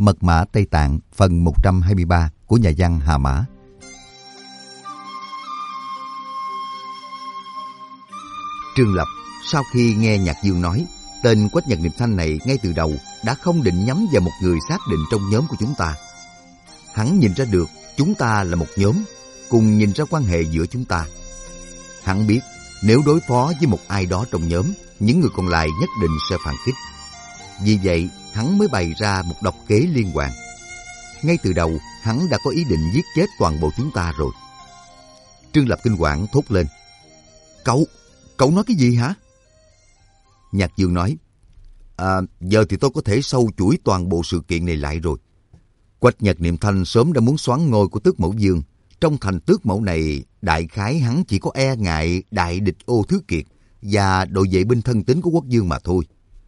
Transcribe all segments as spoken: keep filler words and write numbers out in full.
Mật mã Tây Tạng phần một trăm hai mươi ba của nhà văn Hà Mã. Trương Lập sau khi nghe Nhạc Dương nói, tên Quách Nhật Niệm Thanh này ngay từ đầu đã không định nhắm vào một người xác định trong nhóm của chúng ta. Hắn nhìn ra được chúng ta là một nhóm, cùng nhìn ra quan hệ giữa chúng ta. Hắn biết nếu đối phó với một ai đó trong nhóm, những người còn lại nhất định sẽ phản kích. Vì vậy, hắn mới bày ra một độc kế liên hoàn. Ngay từ đầu, hắn đã có ý định giết chết toàn bộ chúng ta rồi. Trương Lập kinh hoàng thốt lên. Cậu, cậu nói cái gì hả? Nhạc Dương nói, À, giờ thì tôi có thể sâu chuỗi toàn bộ sự kiện này lại rồi. Quách Nhật Niệm Thanh sớm đã muốn soán ngôi của Tước Mẫu Dương. Trong thành Tước Mẫu này, đại khái hắn chỉ có e ngại đại địch Ô Thứ Kiệt và đội vệ binh thân tín của quốc dương mà thôi.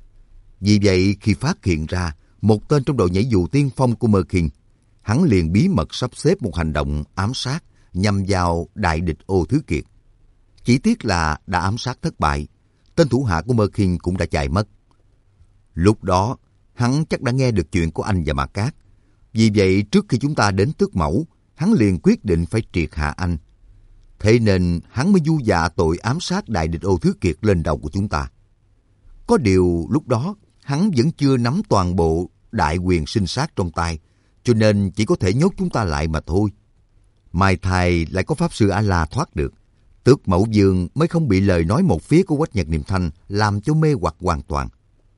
Vì vậy, khi phát hiện ra một tên trong đội nhảy dù tiên phong của Mơ Kinh, hắn liền bí mật sắp xếp một hành động ám sát nhằm vào đại địch Ô Thứ Kiệt. Chỉ tiếc là đã ám sát thất bại, tên thủ hạ của Mơ Kinh cũng đã chạy mất. Lúc đó, hắn chắc đã nghe được chuyện của anh và Mạc Cát. Vì vậy, trước khi chúng ta đến Tước Mẫu, hắn liền quyết định phải triệt hạ anh. Thế nên, hắn mới du dạ tội ám sát đại địch Ô Thứ Kiệt lên đầu của chúng ta. Có điều, lúc đó, hắn vẫn chưa nắm toàn bộ đại quyền sinh sát trong tay, cho nên chỉ có thể nhốt chúng ta lại mà thôi. Mai thai lại có Pháp Sư A-La thoát được. Tước Mẫu Dương mới không bị lời nói một phía của Quách Nhật Niệm Thanh làm cho mê hoặc hoàn toàn.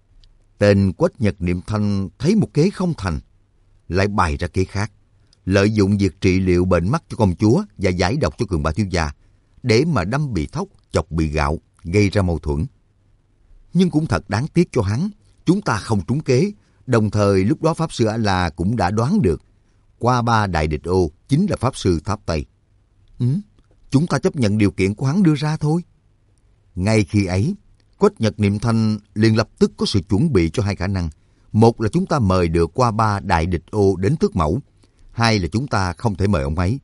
Tên Quách Nhật Niệm Thanh thấy một kế không thành, lại bày ra kế khác, lợi dụng việc trị liệu bệnh mắt cho công chúa và giải độc cho Cường Ba thiếu gia, để mà đâm bị thóc, chọc bị gạo, gây ra mâu thuẫn. Nhưng cũng thật đáng tiếc cho hắn, chúng ta không trúng kế, đồng thời lúc đó Pháp Sư A-La cũng đã đoán được, qua ba đại địch Ô chính là Pháp Sư Tháp Tây. Ừ, chúng ta chấp nhận điều kiện của hắn đưa ra thôi. Ngay khi ấy, Quách Nhật Niệm Thanh liền lập tức có sự chuẩn bị cho hai khả năng. Một là chúng ta mời được qua ba đại địch Ô đến Tước Mẫu. Hai là chúng ta không thể mời ông ấy.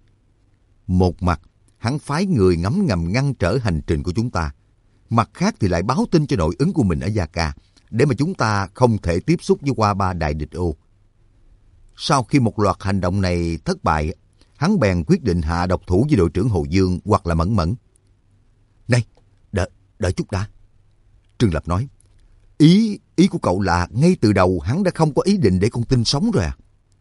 Một mặt, hắn phái người ngấm ngầm ngăn trở hành trình của chúng ta. Mặt khác thì lại báo tin cho nội ứng của mình ở Gia Ca, để mà chúng ta không thể tiếp xúc với qua ba đại địch Ô. Sau khi một loạt hành động này thất bại, hắn bèn quyết định hạ độc thủ với đội trưởng Hồ Dương hoặc là Mẫn Mẫn. Này, đợi, đợi chút đã. Trương Lập nói, ý, ý của cậu là ngay từ đầu hắn đã không có ý định để con tin sống rồi à?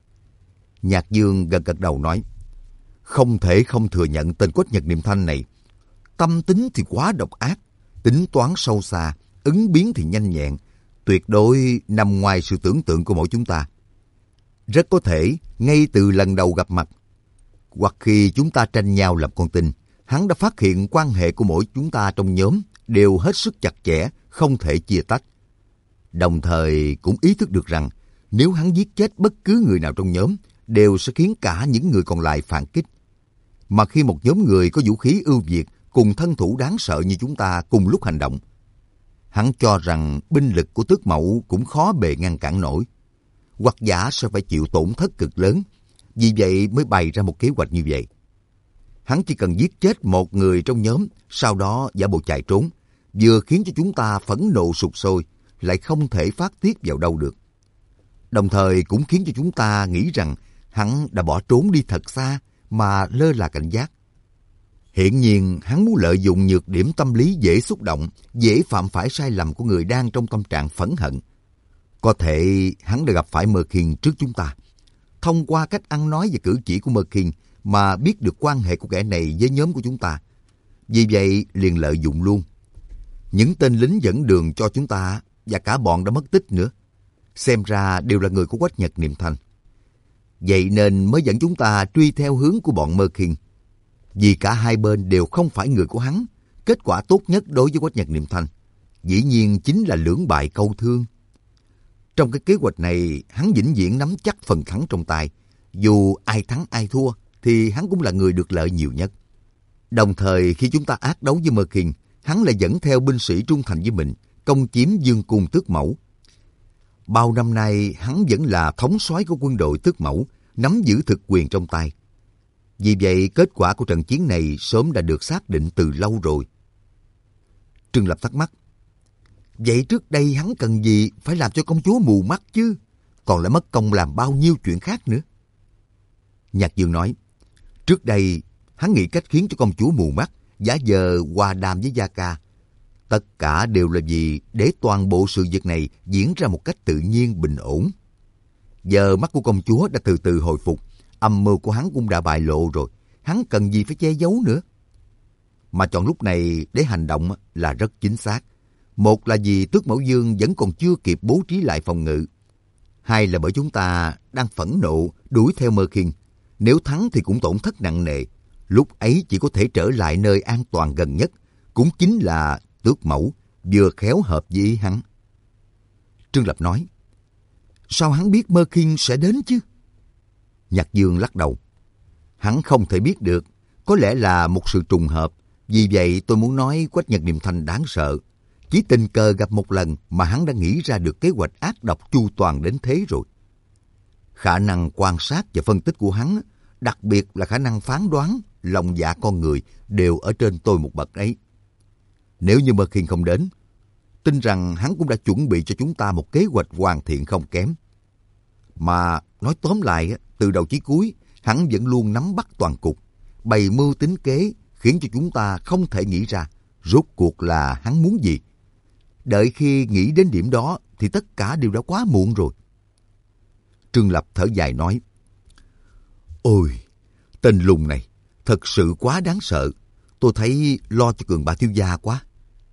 Nhạc Dương gật gật đầu nói, không thể không thừa nhận tên Quách Nhật Niệm Thanh này. Tâm tính thì quá độc ác, tính toán sâu xa, ứng biến thì nhanh nhẹn, tuyệt đối nằm ngoài sự tưởng tượng của mỗi chúng ta. Rất có thể, ngay từ lần đầu gặp mặt, hoặc khi chúng ta tranh nhau làm con tin, hắn đã phát hiện quan hệ của mỗi chúng ta trong nhóm đều hết sức chặt chẽ, không thể chia tách. Đồng thời cũng ý thức được rằng nếu hắn giết chết bất cứ người nào trong nhóm, đều sẽ khiến cả những người còn lại phản kích. Mà khi một nhóm người có vũ khí ưu việt cùng thân thủ đáng sợ như chúng ta cùng lúc hành động, hắn cho rằng binh lực của Tước Mẫu cũng khó bề ngăn cản nổi, hoặc giả sẽ phải chịu tổn thất cực lớn. Vì vậy mới bày ra một kế hoạch như vậy. Hắn chỉ cần giết chết một người trong nhóm, sau đó giả bộ chạy trốn, vừa khiến cho chúng ta phẫn nộ sục sôi, lại không thể phát tiết vào đâu được. Đồng thời cũng khiến cho chúng ta nghĩ rằng hắn đã bỏ trốn đi thật xa mà lơ là cảnh giác. Hiển nhiên hắn muốn lợi dụng nhược điểm tâm lý dễ xúc động, dễ phạm phải sai lầm của người đang trong tâm trạng phẫn hận. Có thể hắn đã gặp phải Mơ Kinh trước chúng ta. Thông qua cách ăn nói và cử chỉ của Mơ Kinh mà biết được quan hệ của kẻ này với nhóm của chúng ta. Vì vậy liền lợi dụng luôn. Những tên lính dẫn đường cho chúng ta và cả bọn đã mất tích nữa, xem ra đều là người của Quách Nhật Niệm Thanh. Vậy nên mới dẫn chúng ta truy theo hướng của bọn Mơ Kinh. Vì cả hai bên đều không phải người của hắn, kết quả tốt nhất đối với Quách Nhật Niệm Thanh dĩ nhiên chính là lưỡng bại câu thương. Trong cái kế hoạch này, hắn vĩnh viễn nắm chắc phần thắng trong tay. Dù ai thắng ai thua, thì hắn cũng là người được lợi nhiều nhất. Đồng thời, khi chúng ta ác đấu với Mơ Kinh, hắn lại dẫn theo binh sĩ trung thành với mình, công chiếm Dương Cung Tước Mẫu. Bao năm nay, hắn vẫn là thống soái của quân đội Tước Mẫu, nắm giữ thực quyền trong tay. Vì vậy, kết quả của trận chiến này sớm đã được xác định từ lâu rồi. Trương Lập thắc mắc, vậy trước đây hắn cần gì phải làm cho công chúa mù mắt chứ? còn lại mất công làm bao nhiêu chuyện khác nữa. Nhạc Dương nói, trước đây hắn nghĩ cách khiến cho công chúa mù mắt, giả vờ hòa đàm với Gia Ca. Tất cả đều là vì để toàn bộ sự việc này diễn ra một cách tự nhiên bình ổn. Giờ mắt của công chúa đã từ từ hồi phục, âm mưu của hắn cũng đã bại lộ rồi, hắn cần gì phải che giấu nữa. Mà chọn lúc này để hành động là rất chính xác. Một là vì Tước Mẫu Dương vẫn còn chưa kịp bố trí lại phòng ngự. Hai là bởi chúng ta đang phẫn nộ đuổi theo Mơ Khiên. Nếu thắng thì cũng tổn thất nặng nề. Lúc ấy chỉ có thể trở lại nơi an toàn gần nhất, cũng chính là Tước Mẫu, vừa khéo hợp với ý hắn. Trương Lập nói, sao hắn biết Mơ Khiên sẽ đến chứ? Nhạc Dương lắc đầu. Hắn không thể biết được, có lẽ là một sự trùng hợp. Vì vậy tôi muốn nói Quách Nhật Niệm Thanh đáng sợ. Chỉ tình cờ gặp một lần mà hắn đã nghĩ ra được kế hoạch ác độc chu toàn đến thế rồi. Khả năng quan sát và phân tích của hắn, đặc biệt là khả năng phán đoán, lòng dạ con người đều ở trên tôi một bậc ấy. Nếu như Mơ Khiên không đến, tin rằng hắn cũng đã chuẩn bị cho chúng ta một kế hoạch hoàn thiện không kém. Mà nói tóm lại, từ đầu chí cuối, hắn vẫn luôn nắm bắt toàn cục, bày mưu tính kế, khiến cho chúng ta không thể nghĩ ra rốt cuộc là hắn muốn gì. Đợi khi nghĩ đến điểm đó thì tất cả đều đã quá muộn rồi. Trương Lập thở dài nói, ôi, tên lùng này thật sự quá đáng sợ. Tôi thấy lo cho Cường Ba thiếu gia quá.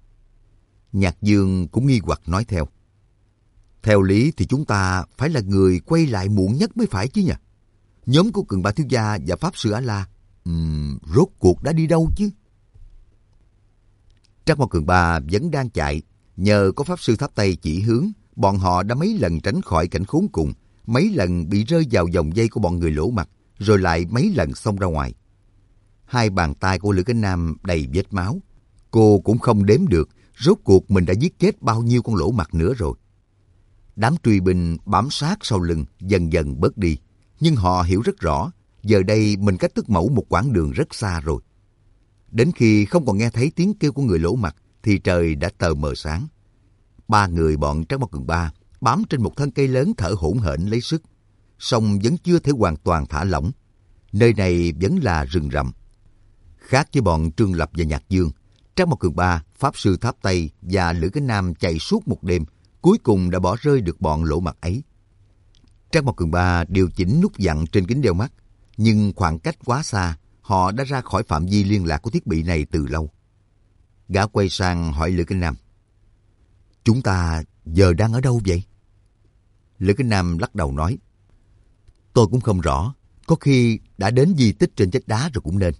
Nhạc Dương cũng nghi hoặc nói theo, theo lý thì chúng ta phải là người quay lại muộn nhất mới phải chứ nhỉ? Nhóm của Cường Ba thiếu gia và Pháp Sư A-La Uhm, rốt cuộc đã đi đâu chứ? Trác Mao Cường Ba vẫn đang chạy. Nhờ có Pháp Sư Tháp Tây chỉ hướng, bọn họ đã mấy lần tránh khỏi cảnh khốn cùng, mấy lần bị rơi vào vòng dây của bọn người lỗ mặt, rồi lại mấy lần xông ra ngoài. Hai bàn tay của Lữ Cánh Nam đầy vết máu. Cô cũng không đếm được rốt cuộc mình đã giết chết bao nhiêu con lỗ mặt nữa rồi. Đám truy binh bám sát sau lưng dần dần bớt đi, nhưng họ hiểu rất rõ, giờ đây mình cách Tước Mẫu một quãng đường rất xa rồi. Đến khi không còn nghe thấy tiếng kêu của người lỗ mặt thì trời đã tờ mờ sáng. Ba người bọn Trác Mao Cường Ba bám trên một thân cây lớn thở hổn hển lấy sức, song vẫn chưa thể hoàn toàn thả lỏng. Nơi này vẫn là rừng rậm. Khác với bọn Trương Lập và Nhạc Dương, Trác Mao Cường Ba, Pháp Sư Tháp Tây và Lữ Cánh Nam chạy suốt một đêm, cuối cùng đã bỏ rơi được bọn lỗ mặt ấy. Trác Mao Cường Ba điều chỉnh nút dặn trên kính đeo mắt, nhưng khoảng cách quá xa, họ đã ra khỏi phạm vi liên lạc của thiết bị này từ lâu. Gã quay sang hỏi Lữ Cánh Nam, chúng ta giờ đang ở đâu vậy? Lữ Cánh Nam lắc đầu nói, tôi cũng không rõ, có khi đã đến di tích trên vách đá rồi cũng nên.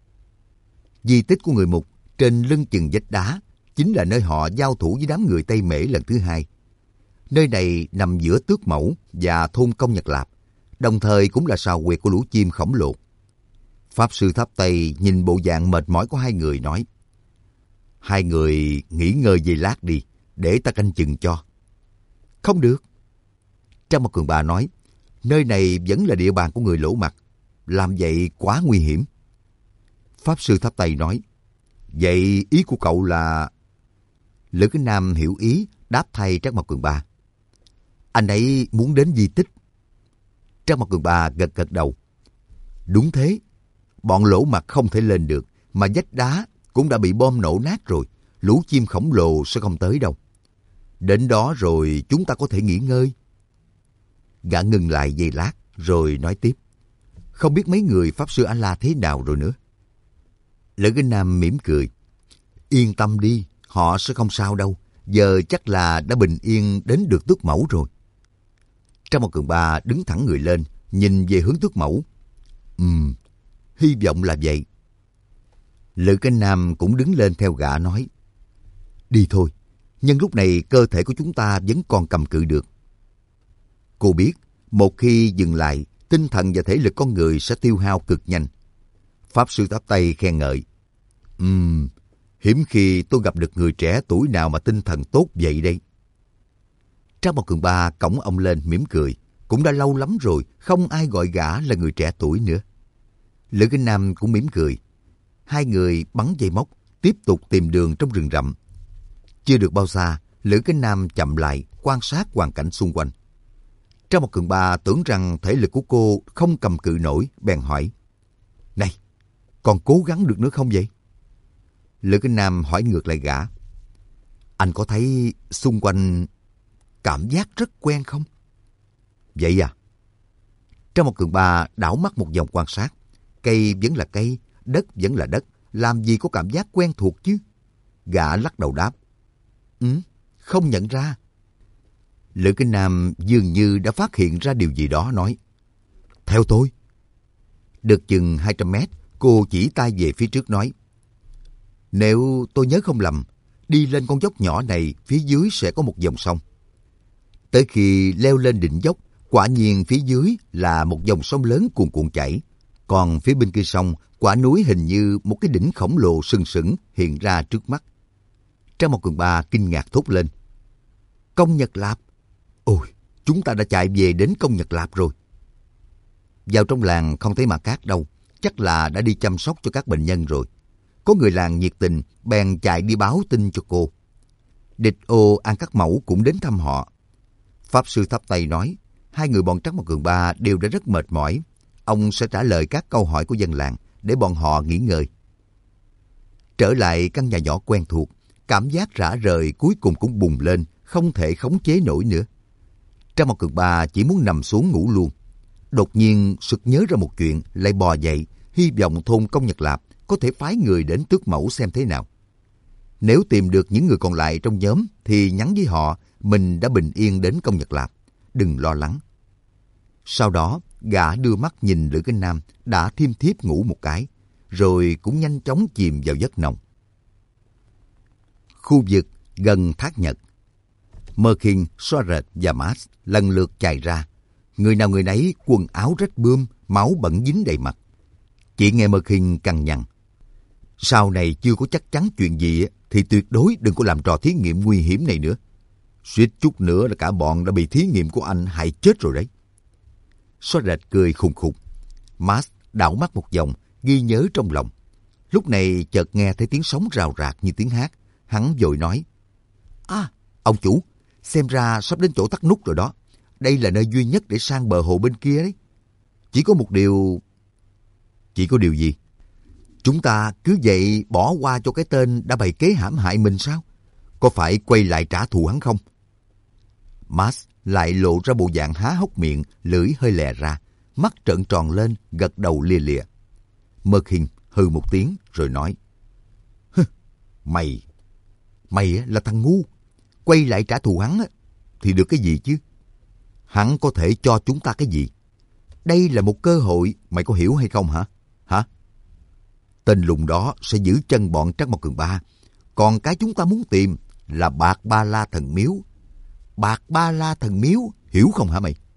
Di tích của người Mục trên lưng chừng vách đá chính là nơi họ giao thủ với đám người Tây Mễ lần thứ hai. Nơi này nằm giữa Tước Mẫu và thôn Công Nhật Lạp, đồng thời cũng là sào huyệt của lũ chim khổng lồ. Pháp Sư Tháp Tây nhìn bộ dạng mệt mỏi của hai người nói, hai người nghỉ ngơi giây lát đi, để ta canh chừng cho. Không được. Trác Mao Cường Ba nói, nơi này vẫn là địa bàn của người lỗ mặt, làm vậy quá nguy hiểm. Pháp Sư Tháp Tây nói, vậy ý của cậu là... Lữ Cánh Nam hiểu ý, đáp thay Trác Mao Cường Ba. Anh ấy muốn đến di tích. Trác Mao Cường Ba gật gật đầu. Đúng thế, bọn lỗ mặt không thể lên được, mà vách đá cũng đã bị bom nổ nát rồi, lũ chim khổng lồ sẽ không tới đâu. Đến đó rồi chúng ta có thể nghỉ ngơi. Gã ngừng lại giây lát, rồi nói tiếp. Không biết mấy người Pháp Sư A-La thế nào rồi nữa. Lữ Cánh Nam mỉm cười. Yên tâm đi, họ sẽ không sao đâu. Giờ chắc là đã bình yên đến được Tước Mẫu rồi. Trác Mao Cường Ba đứng thẳng người lên, nhìn về hướng Tước Mẫu. Ừm, hy vọng là vậy. Lữ Cánh Nam cũng đứng lên theo gã nói. Đi thôi, nhân lúc này cơ thể của chúng ta vẫn còn cầm cự được. Cô biết, một khi dừng lại, tinh thần và thể lực con người sẽ tiêu hao cực nhanh. Pháp Sư Tháp Tây khen ngợi. Ừm, hiếm khi tôi gặp được người trẻ tuổi nào mà tinh thần tốt vậy đây. Trác Mao Cường Ba cõng ông lên mỉm cười. Cũng đã lâu lắm rồi, không ai gọi gã là người trẻ tuổi nữa. Lữ Cánh Nam cũng mỉm cười. Hai người bắn dây móc, tiếp tục tìm đường trong rừng rậm. Chưa được bao xa, Lữ Cánh Nam chậm lại, quan sát hoàn cảnh xung quanh. Trác Trang một Cường Ba tưởng rằng thể lực của cô không cầm cự nổi, bèn hỏi. Này, còn cố gắng được nữa không vậy? Lữ Kinh Nam hỏi ngược lại gã. Anh có thấy xung quanh cảm giác rất quen không? Vậy à? Trang một Cường Ba đảo mắt một vòng quan sát. Cây vẫn là cây, đất vẫn là đất. Làm gì có cảm giác quen thuộc chứ? Gã lắc đầu đáp. Ừ, không nhận ra. Lữ Kinh Nam dường như đã phát hiện ra điều gì đó, nói. Theo tôi. Được chừng hai trăm mét, cô chỉ tay về phía trước nói. Nếu tôi nhớ không lầm, đi lên con dốc nhỏ này, phía dưới sẽ có một dòng sông. Tới khi leo lên đỉnh dốc, quả nhiên phía dưới là một dòng sông lớn cuồn cuộn chảy. Còn phía bên kia sông, quả núi hình như một cái đỉnh khổng lồ sừng sững hiện ra trước mắt. Trang một Cường Ba kinh ngạc thốt lên. Công Nhật Lạp! Ôi, chúng ta đã chạy về đến Công Nhật Lạp rồi. Vào trong làng không thấy Mã Cát đâu, chắc là đã đi chăm sóc cho các bệnh nhân rồi. Có người làng nhiệt tình, bèn chạy đi báo tin cho cô. Địch Ô An Cắt Mẫu cũng đến thăm họ. Pháp sư thắp tay nói, hai người bọn Trắc Mộc Cường Ba đều đã rất mệt mỏi. Ông sẽ trả lời các câu hỏi của dân làng để bọn họ nghỉ ngơi. Trở lại căn nhà nhỏ quen thuộc, cảm giác rã rời cuối cùng cũng bùng lên, không thể khống chế nổi nữa. Trắc Mộc Cường Ba chỉ muốn nằm xuống ngủ luôn. Đột nhiên sực nhớ ra một chuyện, lại bò dậy, hy vọng thôn Công Nhật Lạp có thể phái người đến tước mẫu xem thế nào. Nếu tìm được những người còn lại trong nhóm thì nhắn với họ mình đã bình yên đến Công Nhật Lạp, đừng lo lắng. Sau đó, gã đưa mắt nhìn Lữ Kinh Nam đã thiêm thiếp ngủ một cái, rồi cũng nhanh chóng chìm vào giấc nồng. Khu vực gần thác Nhật, Mơ Kinh, Soaret và Mars lần lượt chạy ra. Người nào người nấy quần áo rách bươm, máu bẩn dính đầy mặt. Chỉ nghe Mơ Kinh cằn nhằn. Sau này chưa có chắc chắn chuyện gì thì tuyệt đối đừng có làm trò thí nghiệm nguy hiểm này nữa. Suýt chút nữa là cả bọn đã bị thí nghiệm của anh hại chết rồi đấy. Soaret cười khùng khục. Mars đảo mắt một vòng, ghi nhớ trong lòng. Lúc này chợt nghe thấy tiếng sóng rào rạc như tiếng hát. Hắn vội nói. À, ông chủ, xem ra sắp đến chỗ tắt nút rồi đó. Đây là nơi duy nhất để sang bờ hồ bên kia đấy. Chỉ có một điều... Chỉ có điều gì? Chúng ta cứ vậy bỏ qua cho cái tên đã bày kế hãm hại mình sao? Có phải quay lại trả thù hắn không? Mars lại lộ ra bộ dạng há hốc miệng, lưỡi hơi lè ra, mắt trợn tròn lên, gật đầu lia lịa. Mơ Kinh hừ một tiếng rồi nói. Hừ, mày, mày là thằng ngu. Quay lại trả thù hắn thì được cái gì chứ? Hắn có thể cho chúng ta cái gì? Đây là một cơ hội, mày có hiểu hay không hả? Hả? Tên lùng đó sẽ giữ chân bọn Trắc Mộc Cường Ba. Còn cái chúng ta muốn tìm là Bạc Ba La Thần Miếu. Bạc Ba La Thần Miếu, hiểu không hả mày?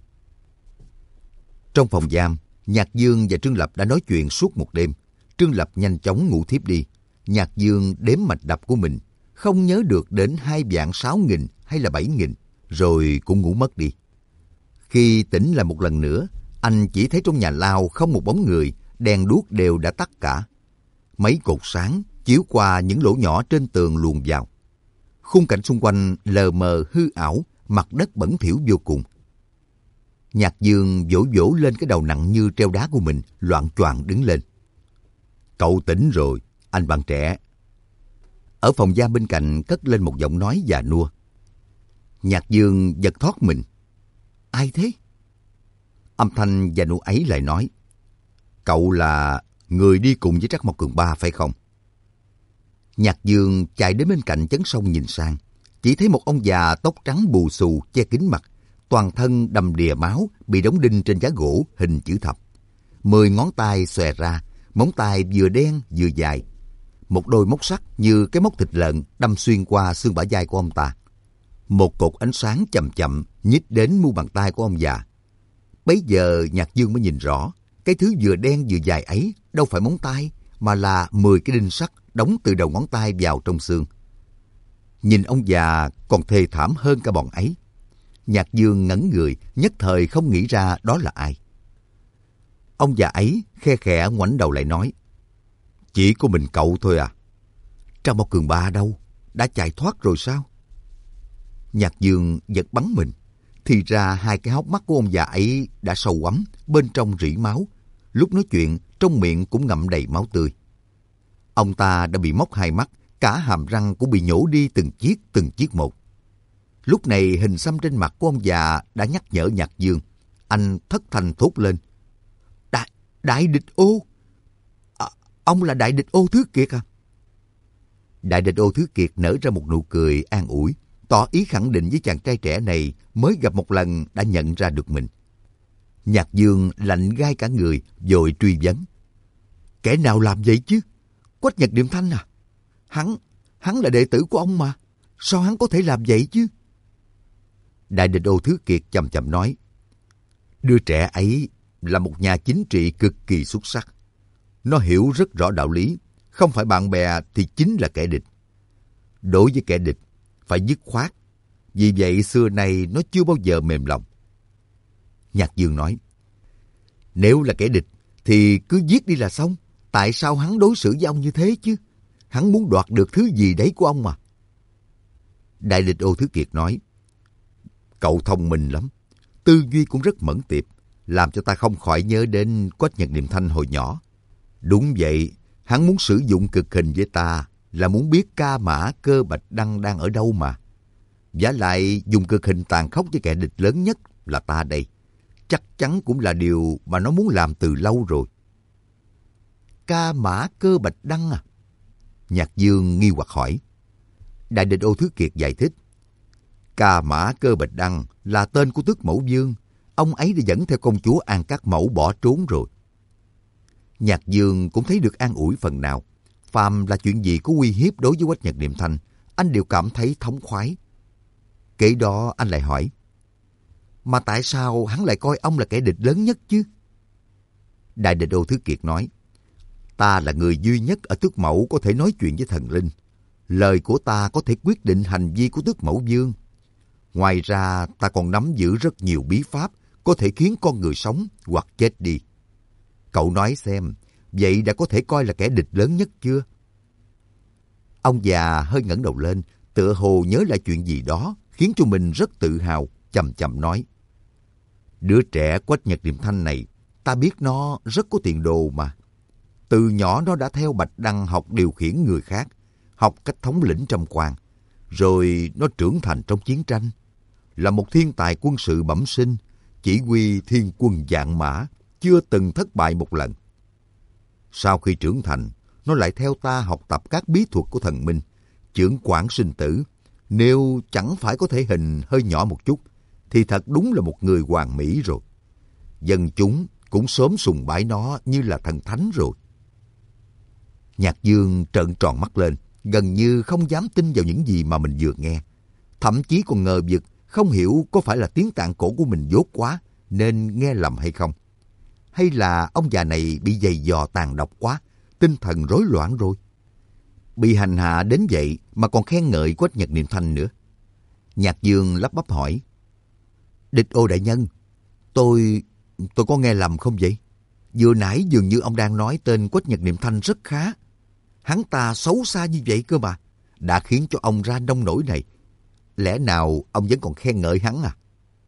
Trong phòng giam, Nhạc Dương và Trương Lập đã nói chuyện suốt một đêm. Trương Lập nhanh chóng ngủ thiếp đi. Nhạc Dương đếm mạch đập của mình, không nhớ được đến hai vạn sáu nghìn hay là bảy nghìn, rồi cũng ngủ mất đi. Khi tỉnh lại một lần nữa, anh chỉ thấy trong nhà lao không một bóng người, đèn đuốc đều đã tắt cả. Mấy cột sáng chiếu qua những lỗ nhỏ trên tường luồn vào. Khung cảnh xung quanh lờ mờ hư ảo, mặt đất bẩn thỉu vô cùng. Nhạc Dương vỗ vỗ lên cái đầu nặng như treo đá của mình, loạng choạng đứng lên. Cậu tỉnh rồi, anh bạn trẻ. Ở phòng giam bên cạnh cất lên một giọng nói già nua. Nhạc Dương giật thoát mình. Ai thế? Âm thanh già nua ấy lại nói. Cậu là người đi cùng với Trắc Mộc Cường Ba phải không? Nhạc Dương chạy đến bên cạnh chấn sông nhìn sang. Chỉ thấy một ông già tóc trắng bù xù che kín mặt, toàn thân đầm đìa máu, bị đóng đinh trên giá gỗ hình chữ thập. Mười ngón tay xòe ra, móng tay vừa đen vừa dài. Một đôi móc sắt như cái móc thịt lợn đâm xuyên qua xương bả vai của ông ta. Một cột ánh sáng chậm chậm nhích đến mu bàn tay của ông già. Bấy giờ Nhạc Dương mới nhìn rõ, cái thứ vừa đen vừa dài ấy đâu phải móng tay, mà là mười cái đinh sắt đóng từ đầu ngón tay vào trong xương. Nhìn ông già còn thê thảm hơn cả bọn ấy. Nhạc Dương ngẩn người, nhất thời không nghĩ ra đó là ai. Ông già ấy khe khẽ ngoảnh đầu lại nói. Chỉ có mình cậu thôi à? Trắc Mộc Cường Ba đâu? Đã chạy thoát rồi sao? Nhạc Dương giật bắn mình. Thì ra hai cái hốc mắt của ông già ấy đã sâu hoắm, bên trong rỉ máu. Lúc nói chuyện, trong miệng cũng ngậm đầy máu tươi. Ông ta đã bị móc hai mắt, cả hàm răng cũng bị nhổ đi từng chiếc từng chiếc một. Lúc này hình xăm trên mặt của ông già đã nhắc nhở Nhạc Dương. Anh thất thanh thốt lên. Đại, đại địch ô! À, ông là Đại địch ô Thứ Kiệt à? Đại địch ô Thứ Kiệt nở ra một nụ cười an ủi, tỏ ý khẳng định với chàng trai trẻ này mới gặp một lần đã nhận ra được mình. Nhạc Dương lạnh gai cả người, vội truy vấn. Kẻ nào làm vậy chứ? Quách Nhật Điềm Thanh à? Hắn, hắn là đệ tử của ông mà. Sao hắn có thể làm vậy chứ? Đại địch ô Thứ Kiệt chậm chậm nói. Đứa trẻ ấy là một nhà chính trị cực kỳ xuất sắc. Nó hiểu rất rõ đạo lý. Không phải bạn bè thì chính là kẻ địch. Đối với kẻ địch, phải dứt khoát. Vì vậy xưa nay nó chưa bao giờ mềm lòng. Nhạc Dương nói. Nếu là kẻ địch thì cứ giết đi là xong. Tại sao hắn đối xử với ông như thế chứ? Hắn muốn đoạt được thứ gì đấy của ông mà. Đại địch ô Thứ Kiệt nói. Cậu thông minh lắm. Tư duy cũng rất mẫn tiệp. Làm cho ta không khỏi nhớ đến Quách Nhật Điềm Thanh hồi nhỏ. Đúng vậy. Hắn muốn sử dụng cực hình với ta là muốn biết Ca Mã Cơ Bạch Đăng đang ở đâu mà. Vả lại dùng cực hình tàn khốc với kẻ địch lớn nhất là ta đây. Chắc chắn cũng là điều mà nó muốn làm từ lâu rồi. Ca Mã Cơ Bạch Đăng à? Nhạc Dương nghi hoặc hỏi. Đại địch ô Thứ Kiệt giải thích. Ca Mã Cơ Bạch Đăng là tên của Tước Mẫu Vương. Ông ấy đã dẫn theo công chúa An Cát Mẫu bỏ trốn rồi. Nhạc Dương cũng thấy được an ủi phần nào. Phàm là chuyện gì có uy hiếp đối với Quách Nhật Điềm Thanh, anh đều cảm thấy thống khoái. Kể đó anh lại hỏi. Mà tại sao hắn lại coi ông là kẻ địch lớn nhất chứ? Đại địch ô Thứ Kiệt nói. Ta là người duy nhất ở Tước Mẫu có thể nói chuyện với thần linh. Lời của ta có thể quyết định hành vi của Tước Mẫu Vương. Ngoài ra ta còn nắm giữ rất nhiều bí pháp có thể khiến con người sống hoặc chết đi. Cậu nói xem, vậy đã có thể coi là kẻ địch lớn nhất chưa? Ông già hơi ngẩng đầu lên, tựa hồ nhớ lại chuyện gì đó, khiến cho mình rất tự hào, chậm chậm nói. Đứa trẻ Quách Nhật Điềm Thanh này, ta biết nó rất có tiền đồ mà. Từ nhỏ nó đã theo Bạch Đăng học điều khiển người khác, học cách thống lĩnh trong quan, rồi nó trưởng thành trong chiến tranh. Là một thiên tài quân sự bẩm sinh, chỉ huy thiên quân vạn mã, chưa từng thất bại một lần. Sau khi trưởng thành, nó lại theo ta học tập các bí thuật của thần minh, chưởng quản sinh tử. Nếu chẳng phải có thể hình hơi nhỏ một chút, thì thật đúng là một người hoàn mỹ rồi. Dân chúng cũng sớm sùng bái nó như là thần thánh rồi. Nhạc Dương trợn tròn mắt lên, gần như không dám tin vào những gì mà mình vừa nghe. Thậm chí còn ngờ vực, không hiểu có phải là tiếng tạng cổ của mình dốt quá, nên nghe lầm hay không. Hay là ông già này bị giày dò tàn độc quá, tinh thần rối loạn rồi. Bị hành hạ đến vậy mà còn khen ngợi Quách Nhật Điềm Thanh nữa. Nhạc Dương lắp bắp hỏi. Địch ô đại nhân, tôi... tôi có nghe lầm không vậy? Vừa nãy dường như ông đang nói tên Quách Nhật Điềm Thanh rất khá. Hắn ta xấu xa như vậy cơ mà, đã khiến cho ông ra nông nổi này. Lẽ nào ông vẫn còn khen ngợi hắn à?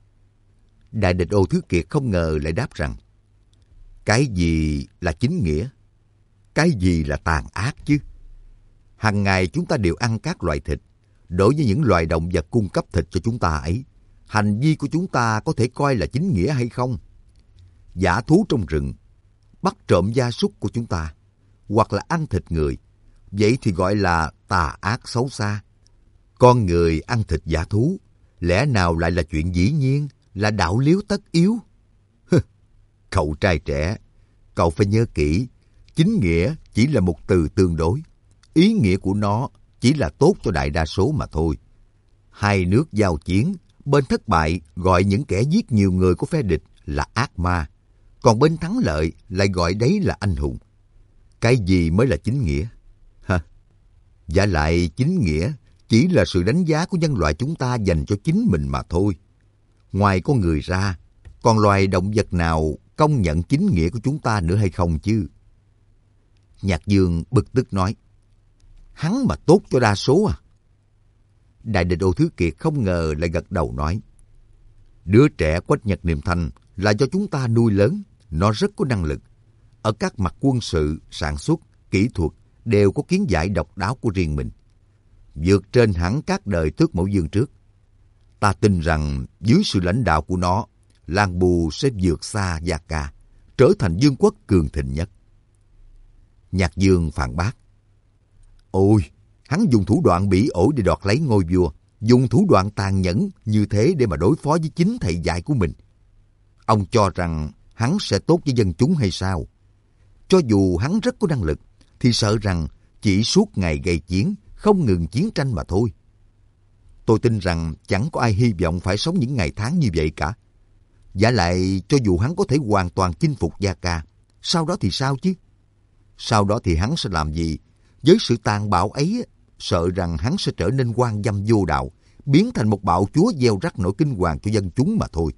Đại địch ô Thứ Kiệt không ngờ lại đáp rằng, cái gì là chính nghĩa? Cái gì là tàn ác chứ? Hằng ngày chúng ta đều ăn các loại thịt. Đối với những loài động vật cung cấp thịt cho chúng ta ấy, hành vi của chúng ta có thể coi là chính nghĩa hay không? Dã thú trong rừng, bắt trộm gia súc của chúng ta, hoặc là ăn thịt người, vậy thì gọi là tà ác xấu xa. Con người ăn thịt dã thú, lẽ nào lại là chuyện dĩ nhiên, là đạo liếu tất yếu? Cậu trai trẻ, cậu phải nhớ kỹ, chính nghĩa chỉ là một từ tương đối. Ý nghĩa của nó chỉ là tốt cho đại đa số mà thôi. Hai nước giao chiến, bên thất bại gọi những kẻ giết nhiều người của phe địch là ác ma, còn bên thắng lợi lại gọi đấy là anh hùng. Cái gì mới là chính nghĩa? Hả? Vả lại chính nghĩa chỉ là sự đánh giá của nhân loại chúng ta dành cho chính mình mà thôi. Ngoài con người ra, còn loài động vật nào công nhận chính nghĩa của chúng ta nữa hay không chứ? Nhạc Dương bực tức nói. Hắn mà tốt cho đa số à? Đại địch ô Thứ Kiệt không ngờ lại gật đầu nói. Đứa trẻ Quách Nhật Niệm Thanh là do chúng ta nuôi lớn, nó rất có năng lực. Ở các mặt quân sự, sản xuất, kỹ thuật đều có kiến giải độc đáo của riêng mình. Vượt trên hẳn các đời Tước Mẫu Dương trước. Ta tin rằng dưới sự lãnh đạo của nó, Lan Bù sẽ vượt xa Gia Ca, trở thành vương quốc cường thịnh nhất. Nhạc Dương phản bác. Ôi, hắn dùng thủ đoạn bỉ ổi để đoạt lấy ngôi vua, dùng thủ đoạn tàn nhẫn như thế để mà đối phó với chính thầy dạy của mình. Ông cho rằng hắn sẽ tốt với dân chúng hay sao? Cho dù hắn rất có năng lực, thì sợ rằng chỉ suốt ngày gây chiến, không ngừng chiến tranh mà thôi. Tôi tin rằng chẳng có ai hy vọng phải sống những ngày tháng như vậy cả. Vả lại, cho dù hắn có thể hoàn toàn chinh phục Gia Ca, sau đó thì sao chứ? Sau đó thì hắn sẽ làm gì? Với sự tàn bạo ấy, sợ rằng hắn sẽ trở nên quan dâm vô đạo, biến thành một bạo chúa gieo rắc nỗi kinh hoàng cho dân chúng mà thôi.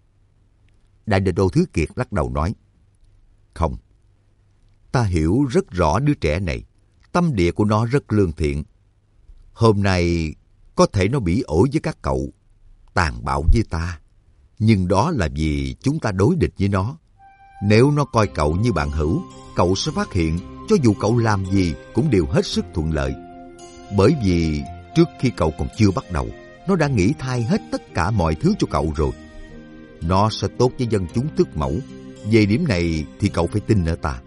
Đại Địch Ô Thứ Kiệt lắc đầu nói, không, ta hiểu rất rõ đứa trẻ này, tâm địa của nó rất lương thiện. Hôm nay có thể nó bỉ ổi với các cậu, tàn bạo với ta, nhưng đó là vì chúng ta đối địch với nó. Nếu nó coi cậu như bạn hữu, cậu sẽ phát hiện cho dù cậu làm gì cũng đều hết sức thuận lợi. Bởi vì trước khi cậu còn chưa bắt đầu, nó đã nghĩ thay hết tất cả mọi thứ cho cậu rồi. Nó sẽ tốt với dân chúng Tước Mẫu. Về điểm này thì cậu phải tin ở ta.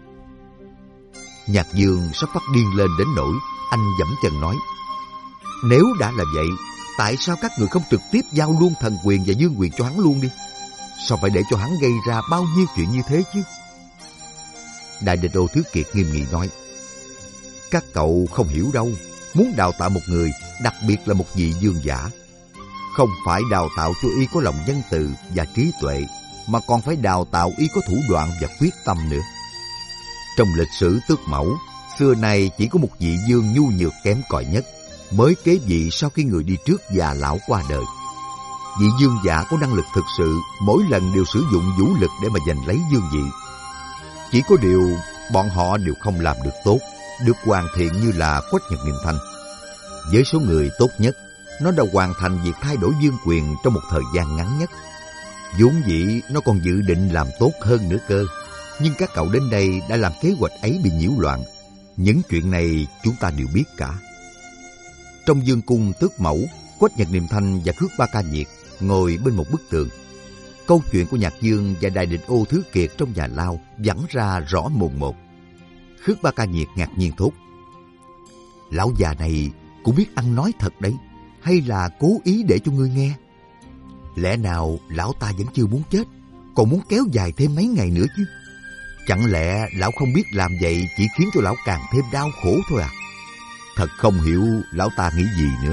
Nhạc Dương sắp phát điên lên đến nỗi anh giẫm chân nói, nếu đã là vậy, tại sao các người không trực tiếp giao luôn thần quyền và vương quyền cho hắn luôn đi? Sao phải để cho hắn gây ra bao nhiêu chuyện như thế chứ? Đại Địch Ô Thứ Kiệt nghiêm nghị nói, các cậu không hiểu đâu. Muốn đào tạo một người, đặc biệt là một vị vương giả, không phải đào tạo cho y có lòng nhân từ và trí tuệ, mà còn phải đào tạo y có thủ đoạn và quyết tâm nữa. Trong lịch sử Tước Mẫu, xưa nay chỉ có một vị vương nhu nhược kém cỏi nhất mới kế vị sau khi người đi trước già lão qua đời. Vị vương giả có năng lực thực sự, mỗi lần đều sử dụng vũ lực để mà giành lấy vương vị. Chỉ có điều bọn họ đều không làm được tốt, được hoàn thiện như là Quách Nhật Niệm Thanh. Với số người tốt nhất, nó đã hoàn thành việc thay đổi vương quyền trong một thời gian ngắn nhất. Vốn dĩ nó còn dự định làm tốt hơn nữa cơ, nhưng các cậu đến đây đã làm kế hoạch ấy bị nhiễu loạn. Những chuyện này chúng ta đều biết cả. Trong vương cung Tước Mẫu, Quách Nhật Niệm Thanh và Khước Ba Ca Nhiệt ngồi bên một bức tường. Câu chuyện của Nhạc Dương và Đại Địch Ô Thứ Kiệt trong nhà lao vẳng ra rõ mồn một. Khước Ba Ca Nhiệt ngạc nhiên thốt, lão già này cũng biết ăn nói thật đấy, hay là cố ý để cho ngươi nghe? Lẽ nào lão ta vẫn chưa muốn chết, còn muốn kéo dài thêm mấy ngày nữa chứ? Chẳng lẽ lão không biết làm vậy chỉ khiến cho lão càng thêm đau khổ thôi à? Thật không hiểu lão ta nghĩ gì nữa.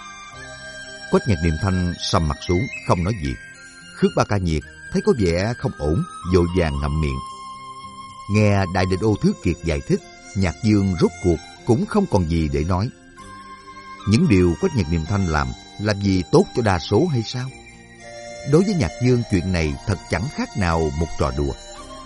Quách Nhật Niệm Thanh sầm mặt xuống, không nói gì. Khước Ba Ca Nhiệt thấy có vẻ không ổn, vội vàng ngậm miệng. Nghe Đại Địch Ô Thứ Kiệt giải thích, Nhạc Dương rốt cuộc cũng không còn gì để nói. Những điều Quách Nhật Niệm Thanh làm là vì tốt cho đa số hay sao? Đối với Nhạc Dương, chuyện này thật chẳng khác nào một trò đùa.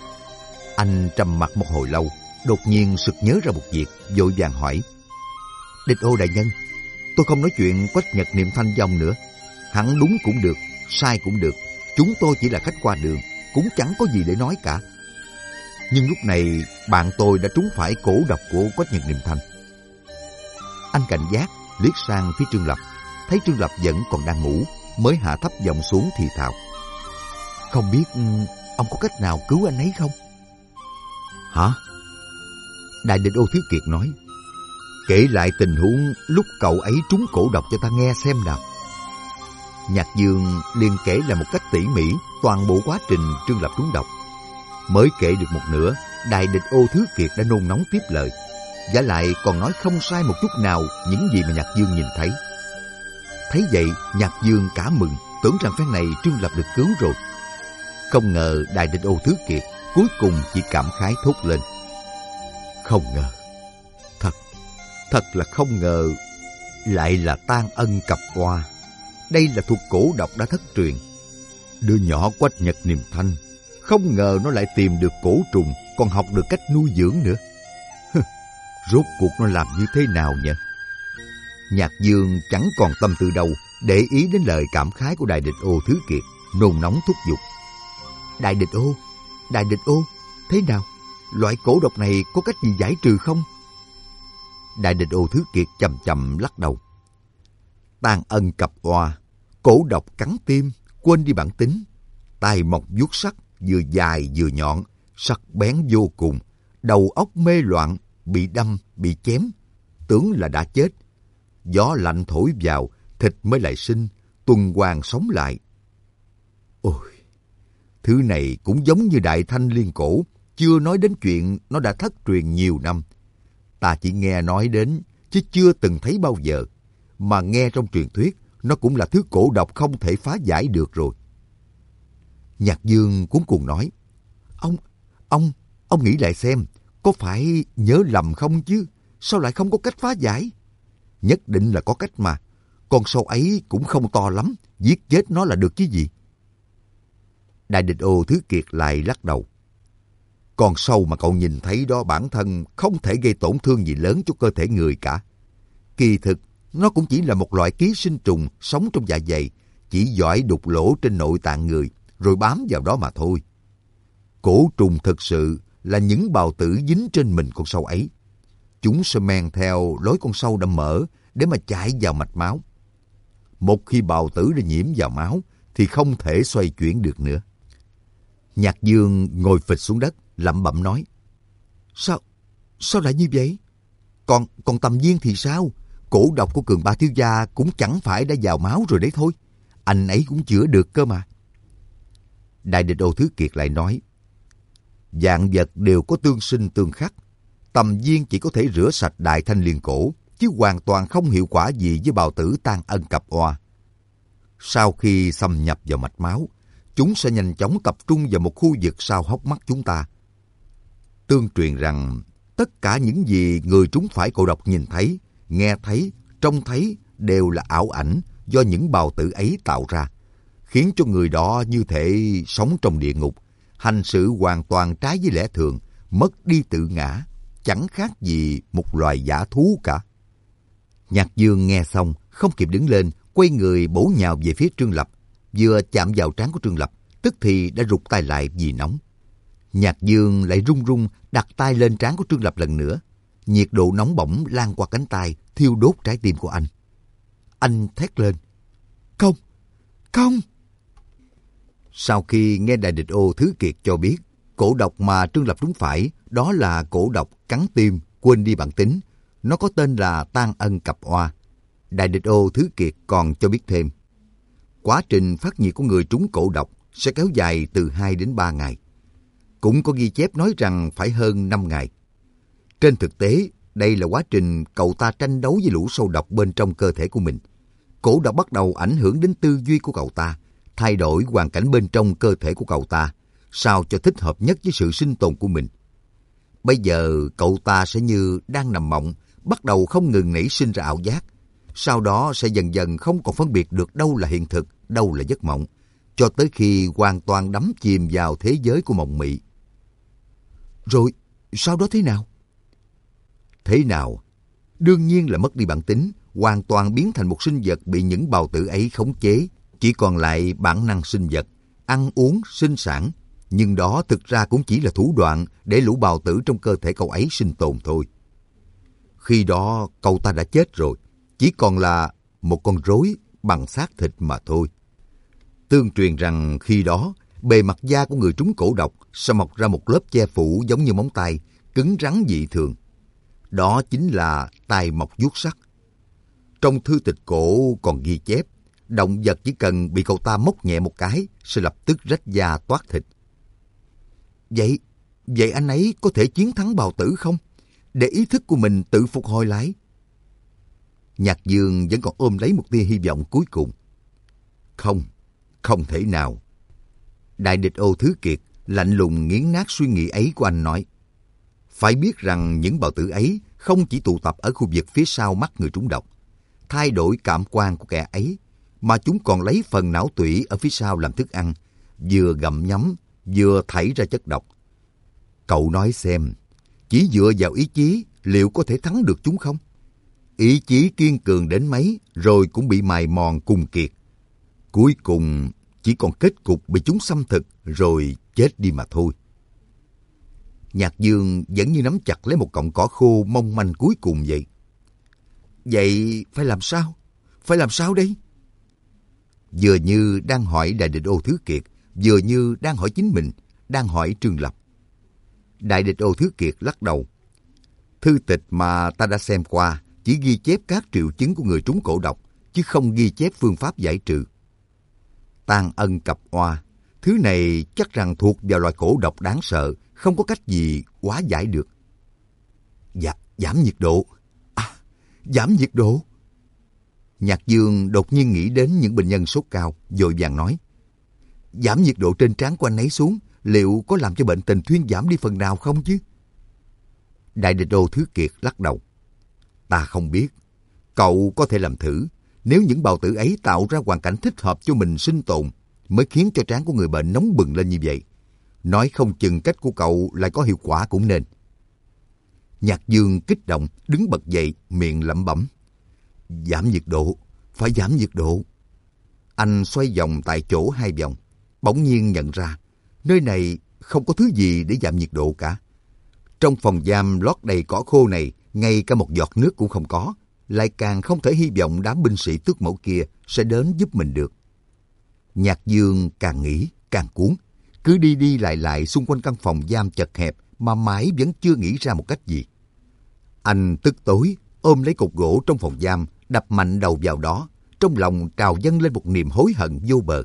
Anh trầm mặc một hồi lâu, đột nhiên sực nhớ ra một việc, vội vàng hỏi, Địch Ô đại nhân, tôi không nói chuyện Quách Nhật Niệm Thanh với ông nữa. Hắn đúng cũng được, sai cũng được, chúng tôi chỉ là khách qua đường, cũng chẳng có gì để nói cả. Nhưng lúc này bạn tôi đã trúng phải cổ độc của Quách Nhật Niệm Thanh. Anh cảnh giác liếc sang phía Trương Lập, thấy Trương Lập vẫn còn đang ngủ, mới hạ thấp giọng xuống thì thào, không biết ông có cách nào cứu anh ấy không? Hả? Đại Địch Ô Thứ Kiệt nói, kể lại tình huống lúc cậu ấy trúng cổ độc cho ta nghe xem nào. Nhạc Dương liền kể lại một cách tỉ mỉ toàn bộ quá trình Trương Lập trúng độc. Mới kể được một nửa, Đại Địch Ô Thứ Kiệt đã nôn nóng tiếp lời, vả lại còn nói không sai một chút nào những gì mà Nhạc Dương nhìn thấy. Thấy vậy, Nhạc Dương cả mừng, tưởng rằng phen này Trương Lập được cứu rồi. Không ngờ Đại Địch Ô Thứ Kiệt cuối cùng chỉ cảm khái thốt lên, không ngờ, thật, thật là không ngờ, lại là tan ân cặp oa. Đây là thuộc cổ độc đã thất truyền. Đứa nhỏ Quách Nhật Niệm Thanh, không ngờ nó lại tìm được cổ trùng, còn học được cách nuôi dưỡng nữa. Rốt cuộc nó làm như thế nào nhỉ? Nhạc Dương chẳng còn tâm tư đâu để ý đến lời cảm khái của Đại Địch Ô Thứ Kiệt, nôn nóng thúc giục. Đại địch ô, đại địch ô, thế nào? Loại cổ độc này có cách gì giải trừ không? Đại địch ô Thứ Kiệt chậm chậm lắc đầu. Tàn ân cặp oa, cổ độc cắn tim, quên đi bản tính. Tai mọc vuốt sắc, vừa dài vừa nhọn, sắc bén vô cùng. Đầu óc mê loạn, bị đâm, bị chém, tưởng là đã chết. Gió lạnh thổi vào, thịt mới lại sinh, tuần hoàn sống lại. Ôi, thứ này cũng giống như Đại Thanh Liên Cổ, chưa nói đến chuyện nó đã thất truyền nhiều năm. Ta chỉ nghe nói đến, chứ chưa từng thấy bao giờ. Mà nghe trong truyền thuyết, nó cũng là thứ cổ độc không thể phá giải được rồi. Nhạc Dương cuống cuồng nói, Ông, ông, ông nghĩ lại xem, có phải nhớ lầm không chứ? Sao lại không có cách phá giải? Nhất định là có cách mà. Con sâu ấy cũng không to lắm, giết chết nó là được chứ gì. Đại địch ô Thứ Kiệt lại lắc đầu. Con sâu mà cậu nhìn thấy đó bản thân không thể gây tổn thương gì lớn cho cơ thể người cả. Kỳ thực, nó cũng chỉ là một loại ký sinh trùng sống trong dạ dày, chỉ giỏi đục lỗ trên nội tạng người, rồi bám vào đó mà thôi. Cổ trùng thực sự là những bào tử dính trên mình con sâu ấy. Chúng sẽ men theo lối con sâu đã mở để mà chạy vào mạch máu. Một khi bào tử đã nhiễm vào máu thì không thể xoay chuyển được nữa. Nhạc Dương ngồi phịch xuống đất, lẩm bẩm nói. Sao, sao lại như vậy? Còn, còn Tầm Viên thì sao? Cổ độc của Cường Ba thiếu gia cũng chẳng phải đã vào máu rồi đấy thôi. Anh ấy cũng chữa được cơ mà. Đại địch ô Thứ Kiệt lại nói. Vạn vật đều có tương sinh tương khắc. Tầm Viên chỉ có thể rửa sạch Đại Thanh Liên Cổ, chứ hoàn toàn không hiệu quả gì với bào tử Tan Ân Cặp Oa. Sau khi xâm nhập vào mạch máu, chúng sẽ nhanh chóng tập trung vào một khu vực sau hốc mắt chúng ta. Tương truyền rằng, tất cả những gì người trúng phải cổ độc nhìn thấy, nghe thấy, trông thấy đều là ảo ảnh do những bào tử ấy tạo ra, khiến cho người đó như thể sống trong địa ngục, hành sự hoàn toàn trái với lẽ thường, mất đi tự ngã, chẳng khác gì một loài dã thú cả. Nhạc Dương nghe xong, không kịp đứng lên, quay người bổ nhào về phía Trương Lập. Vừa chạm vào trán của Trương Lập, tức thì đã rụt tay lại vì nóng. Nhạc Dương lại run run đặt tay lên trán của Trương Lập lần nữa. Nhiệt độ nóng bỏng lan qua cánh tay, thiêu đốt trái tim của anh. Anh thét lên. Không! Không! Sau khi nghe Đại địch ô Thứ Kiệt cho biết, cổ độc mà Trương Lập trúng phải, đó là cổ độc cắn tim, quên đi bản tính. Nó có tên là Tan Ân Cặp Oa. Đại địch ô Thứ Kiệt còn cho biết thêm. Quá trình phát nhiệt của người trúng cổ độc sẽ kéo dài từ hai đến ba ngày. Cũng có ghi chép nói rằng phải hơn năm ngày. Trên thực tế, đây là quá trình cậu ta tranh đấu với lũ sâu độc bên trong cơ thể của mình. Cổ độc bắt đầu ảnh hưởng đến tư duy của cậu ta, thay đổi hoàn cảnh bên trong cơ thể của cậu ta, sao cho thích hợp nhất với sự sinh tồn của mình. Bây giờ cậu ta sẽ như đang nằm mộng, bắt đầu không ngừng nảy sinh ra ảo giác. Sau đó sẽ dần dần không còn phân biệt được đâu là hiện thực, đâu là giấc mộng, cho tới khi hoàn toàn đắm chìm vào thế giới của mộng mị. Rồi, sau đó thế nào? Thế nào? Đương nhiên là mất đi bản tính, hoàn toàn biến thành một sinh vật bị những bào tử ấy khống chế, chỉ còn lại bản năng sinh vật, ăn uống, sinh sản. Nhưng đó thực ra cũng chỉ là thủ đoạn để lũ bào tử trong cơ thể cậu ấy sinh tồn thôi. Khi đó cậu ta đã chết rồi, chỉ còn là một con rối bằng xác thịt mà thôi. Tương truyền rằng khi đó, bề mặt da của người trúng cổ độc sẽ mọc ra một lớp che phủ giống như móng tay, cứng rắn dị thường. Đó chính là tai mọc vuốt sắc. Trong thư tịch cổ còn ghi chép, động vật chỉ cần bị cậu ta móc nhẹ một cái sẽ lập tức rách da toát thịt. Vậy, vậy anh ấy có thể chiến thắng bào tử không? Để ý thức của mình tự phục hồi lại. Nhạc Dương vẫn còn ôm lấy một tia hy vọng cuối cùng. Không, không thể nào. Đại địch ô Thứ Kiệt lạnh lùng nghiến nát suy nghĩ ấy của anh nói. Phải biết rằng những bào tử ấy không chỉ tụ tập ở khu vực phía sau mắt người trúng độc, thay đổi cảm quan của kẻ ấy, mà chúng còn lấy phần não tủy ở phía sau làm thức ăn, vừa gặm nhấm, vừa thảy ra chất độc. Cậu nói xem, chỉ dựa vào ý chí liệu có thể thắng được chúng không? Ý chí kiên cường đến mấy rồi cũng bị mài mòn cùng kiệt. Cuối cùng chỉ còn kết cục bị chúng xâm thực rồi chết đi mà thôi. Nhạc Dương vẫn như nắm chặt lấy một cọng cỏ khô mong manh cuối cùng vậy. Vậy phải làm sao? Phải làm sao đây? Vừa như đang hỏi Đại Địch Ô Thứ Kiệt, vừa như đang hỏi chính mình, đang hỏi Trương Lập. Đại Địch Ô Thứ Kiệt lắc đầu. Thư tịch mà ta đã xem qua chỉ ghi chép các triệu chứng của người trúng cổ độc, chứ không ghi chép phương pháp giải trừ. Tang ân cập oa, thứ này chắc rằng thuộc vào loại cổ độc đáng sợ, không có cách gì hóa giải được. Dạ, giảm nhiệt độ. À, giảm nhiệt độ. Nhạc Dương đột nhiên nghĩ đến những bệnh nhân sốt cao, vội vàng nói. Giảm nhiệt độ trên trán của anh ấy xuống, liệu có làm cho bệnh tình thuyên giảm đi phần nào không chứ? Đại Địch Ô Thứ Kiệt lắc đầu. Ta không biết. Cậu có thể làm thử. Nếu những bào tử ấy tạo ra hoàn cảnh thích hợp cho mình sinh tồn, mới khiến cho trán của người bệnh nóng bừng lên như vậy. Nói không chừng cách của cậu lại có hiệu quả cũng nên. Nhạc Dương kích động, đứng bật dậy, miệng lẩm bẩm. Giảm nhiệt độ, phải giảm nhiệt độ. Anh xoay vòng tại chỗ hai vòng, bỗng nhiên nhận ra, nơi này không có thứ gì để giảm nhiệt độ cả. Trong phòng giam lót đầy cỏ khô này, ngay cả một giọt nước cũng không có, lại càng không thể hy vọng đám binh sĩ tước mẫu kia sẽ đến giúp mình được. Nhạc Dương càng nghĩ, càng cuốn, cứ đi đi lại lại xung quanh căn phòng giam chật hẹp mà mãi vẫn chưa nghĩ ra một cách gì. Anh tức tối, ôm lấy cột gỗ trong phòng giam, đập mạnh đầu vào đó, trong lòng trào dâng lên một niềm hối hận vô bờ.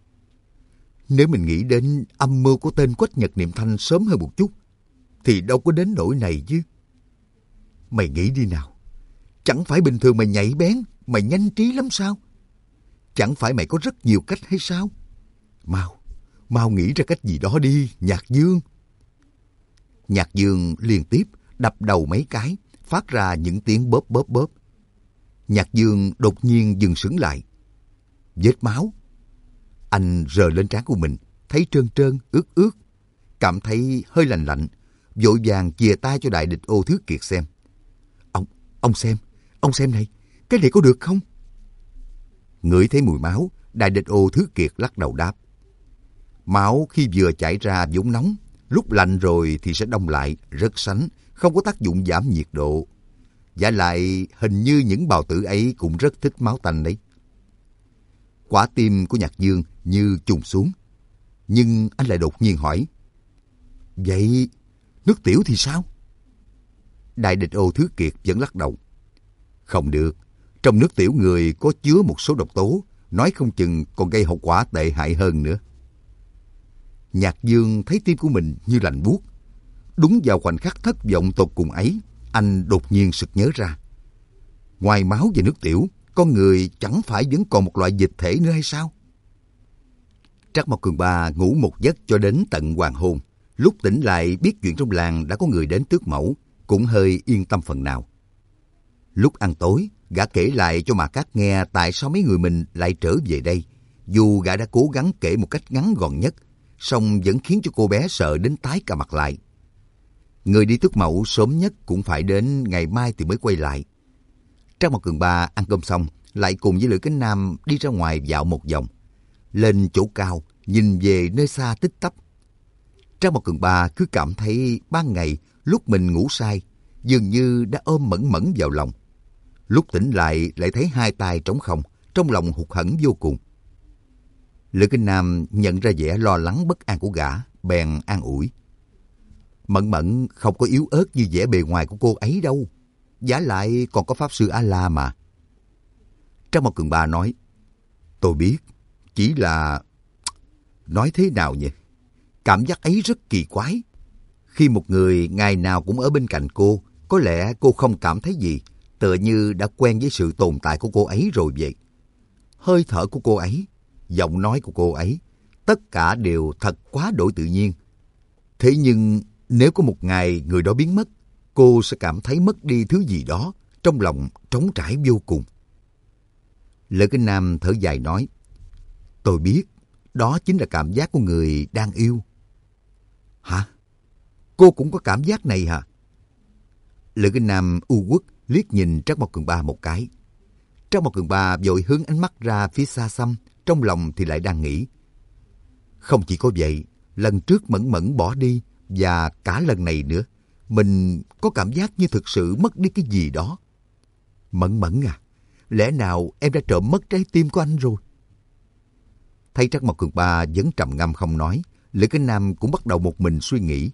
Nếu mình nghĩ đến âm mưu của tên Quách Nhật Niệm Thanh sớm hơn một chút, thì đâu có đến nỗi này chứ. Mày nghĩ đi nào, chẳng phải bình thường mày nhạy bén, mày nhanh trí lắm sao? Chẳng phải mày có rất nhiều cách hay sao? Mau, mau nghĩ ra cách gì đó đi, Nhạc Dương. Nhạc Dương liên tiếp đập đầu mấy cái, phát ra những tiếng bóp bóp bóp. Nhạc Dương đột nhiên dừng sững lại. Vết máu. Anh rờ lên trán của mình, thấy trơn trơn, ướt ướt. Cảm thấy hơi lạnh lạnh, vội vàng chìa tay cho Đại Địch Ô Thứ Kiệt xem. Ông, ông xem, ông xem này, cái này có được không? Ngửi thấy mùi máu, Đại Địch Ô Thứ Kiệt lắc đầu đáp. Máu khi vừa chảy ra vốn nóng, lúc lạnh rồi thì sẽ đông lại, rất sánh, không có tác dụng giảm nhiệt độ. Và lại hình như những bào tử ấy cũng rất thích máu tanh đấy. Quả tim của Nhạc Dương như trùng xuống. Nhưng anh lại đột nhiên hỏi. Vậy nước tiểu thì sao? Đại Địch Ô Thứ Kiệt vẫn lắc đầu. Không được, trong nước tiểu người có chứa một số độc tố, nói không chừng còn gây hậu quả tệ hại hơn nữa. Nhạc Dương thấy tim của mình như lạnh buốt. Đúng vào khoảnh khắc thất vọng tột cùng ấy, anh đột nhiên sực nhớ ra. Ngoài máu và nước tiểu, con người chẳng phải vẫn còn một loại dịch thể nữa hay sao? Trắc Mộc Cường Ba ngủ một giấc cho đến tận hoàng hôn. Lúc tỉnh lại biết chuyện trong làng đã có người đến tước mẫu, cũng hơi yên tâm phần nào. Lúc ăn tối, gã kể lại cho Mạc Cát nghe tại sao mấy người mình lại trở về đây. Dù gã đã cố gắng kể một cách ngắn gọn nhất, song vẫn khiến cho cô bé sợ đến tái cả mặt lại. Người đi tước mẫu sớm nhất cũng phải đến ngày mai thì mới quay lại. Trắc Mộc Cường Ba ăn cơm xong, lại cùng với Lữ Cánh Nam đi ra ngoài dạo một vòng. Lên chỗ cao, nhìn về nơi xa tích tắp. Trắc Mộc Cường Ba cứ cảm thấy ban ngày lúc mình ngủ say, dường như đã ôm mẫn mẫn vào lòng. Lúc tỉnh lại lại thấy hai tay trống không, trong lòng hụt hẫng vô cùng. Lữ Cánh Nam nhận ra vẻ lo lắng bất an của gã, bèn an ủi. Mẫn Mẫn không có yếu ớt như vẻ bề ngoài của cô ấy đâu. Vả lại còn có Pháp Sư A-La mà. Trắc Mộc Cường Ba nói, tôi biết, chỉ là... Nói thế nào nhỉ? Cảm giác ấy rất kỳ quái. Khi một người ngày nào cũng ở bên cạnh cô, có lẽ cô không cảm thấy gì, tựa như đã quen với sự tồn tại của cô ấy rồi vậy. Hơi thở của cô ấy, giọng nói của cô ấy, tất cả đều thật quá đổi tự nhiên. Thế nhưng nếu có một ngày người đó biến mất, cô sẽ cảm thấy mất đi thứ gì đó, trong lòng trống trải vô cùng. Lữ Cánh Nam thở dài nói, tôi biết, đó chính là cảm giác của người đang yêu. Hả? Cô cũng có cảm giác này hả? Lữ Cánh Nam u uất liếc nhìn Trắc Mộc Cường Ba một cái. Trắc Mộc Cường Ba vội hướng ánh mắt ra phía xa xăm, trong lòng thì lại đang nghĩ, Không chỉ có vậy, lần trước Mẫn Mẫn bỏ đi và cả lần này nữa, mình có cảm giác như thực sự mất đi cái gì đó. Mẫn Mẫn à, lẽ nào em đã trộm mất trái tim của anh rồi? Thấy Trắc Mộc Cường Ba vẫn trầm ngâm không nói, Lữ Cái Nam cũng bắt đầu một mình suy nghĩ.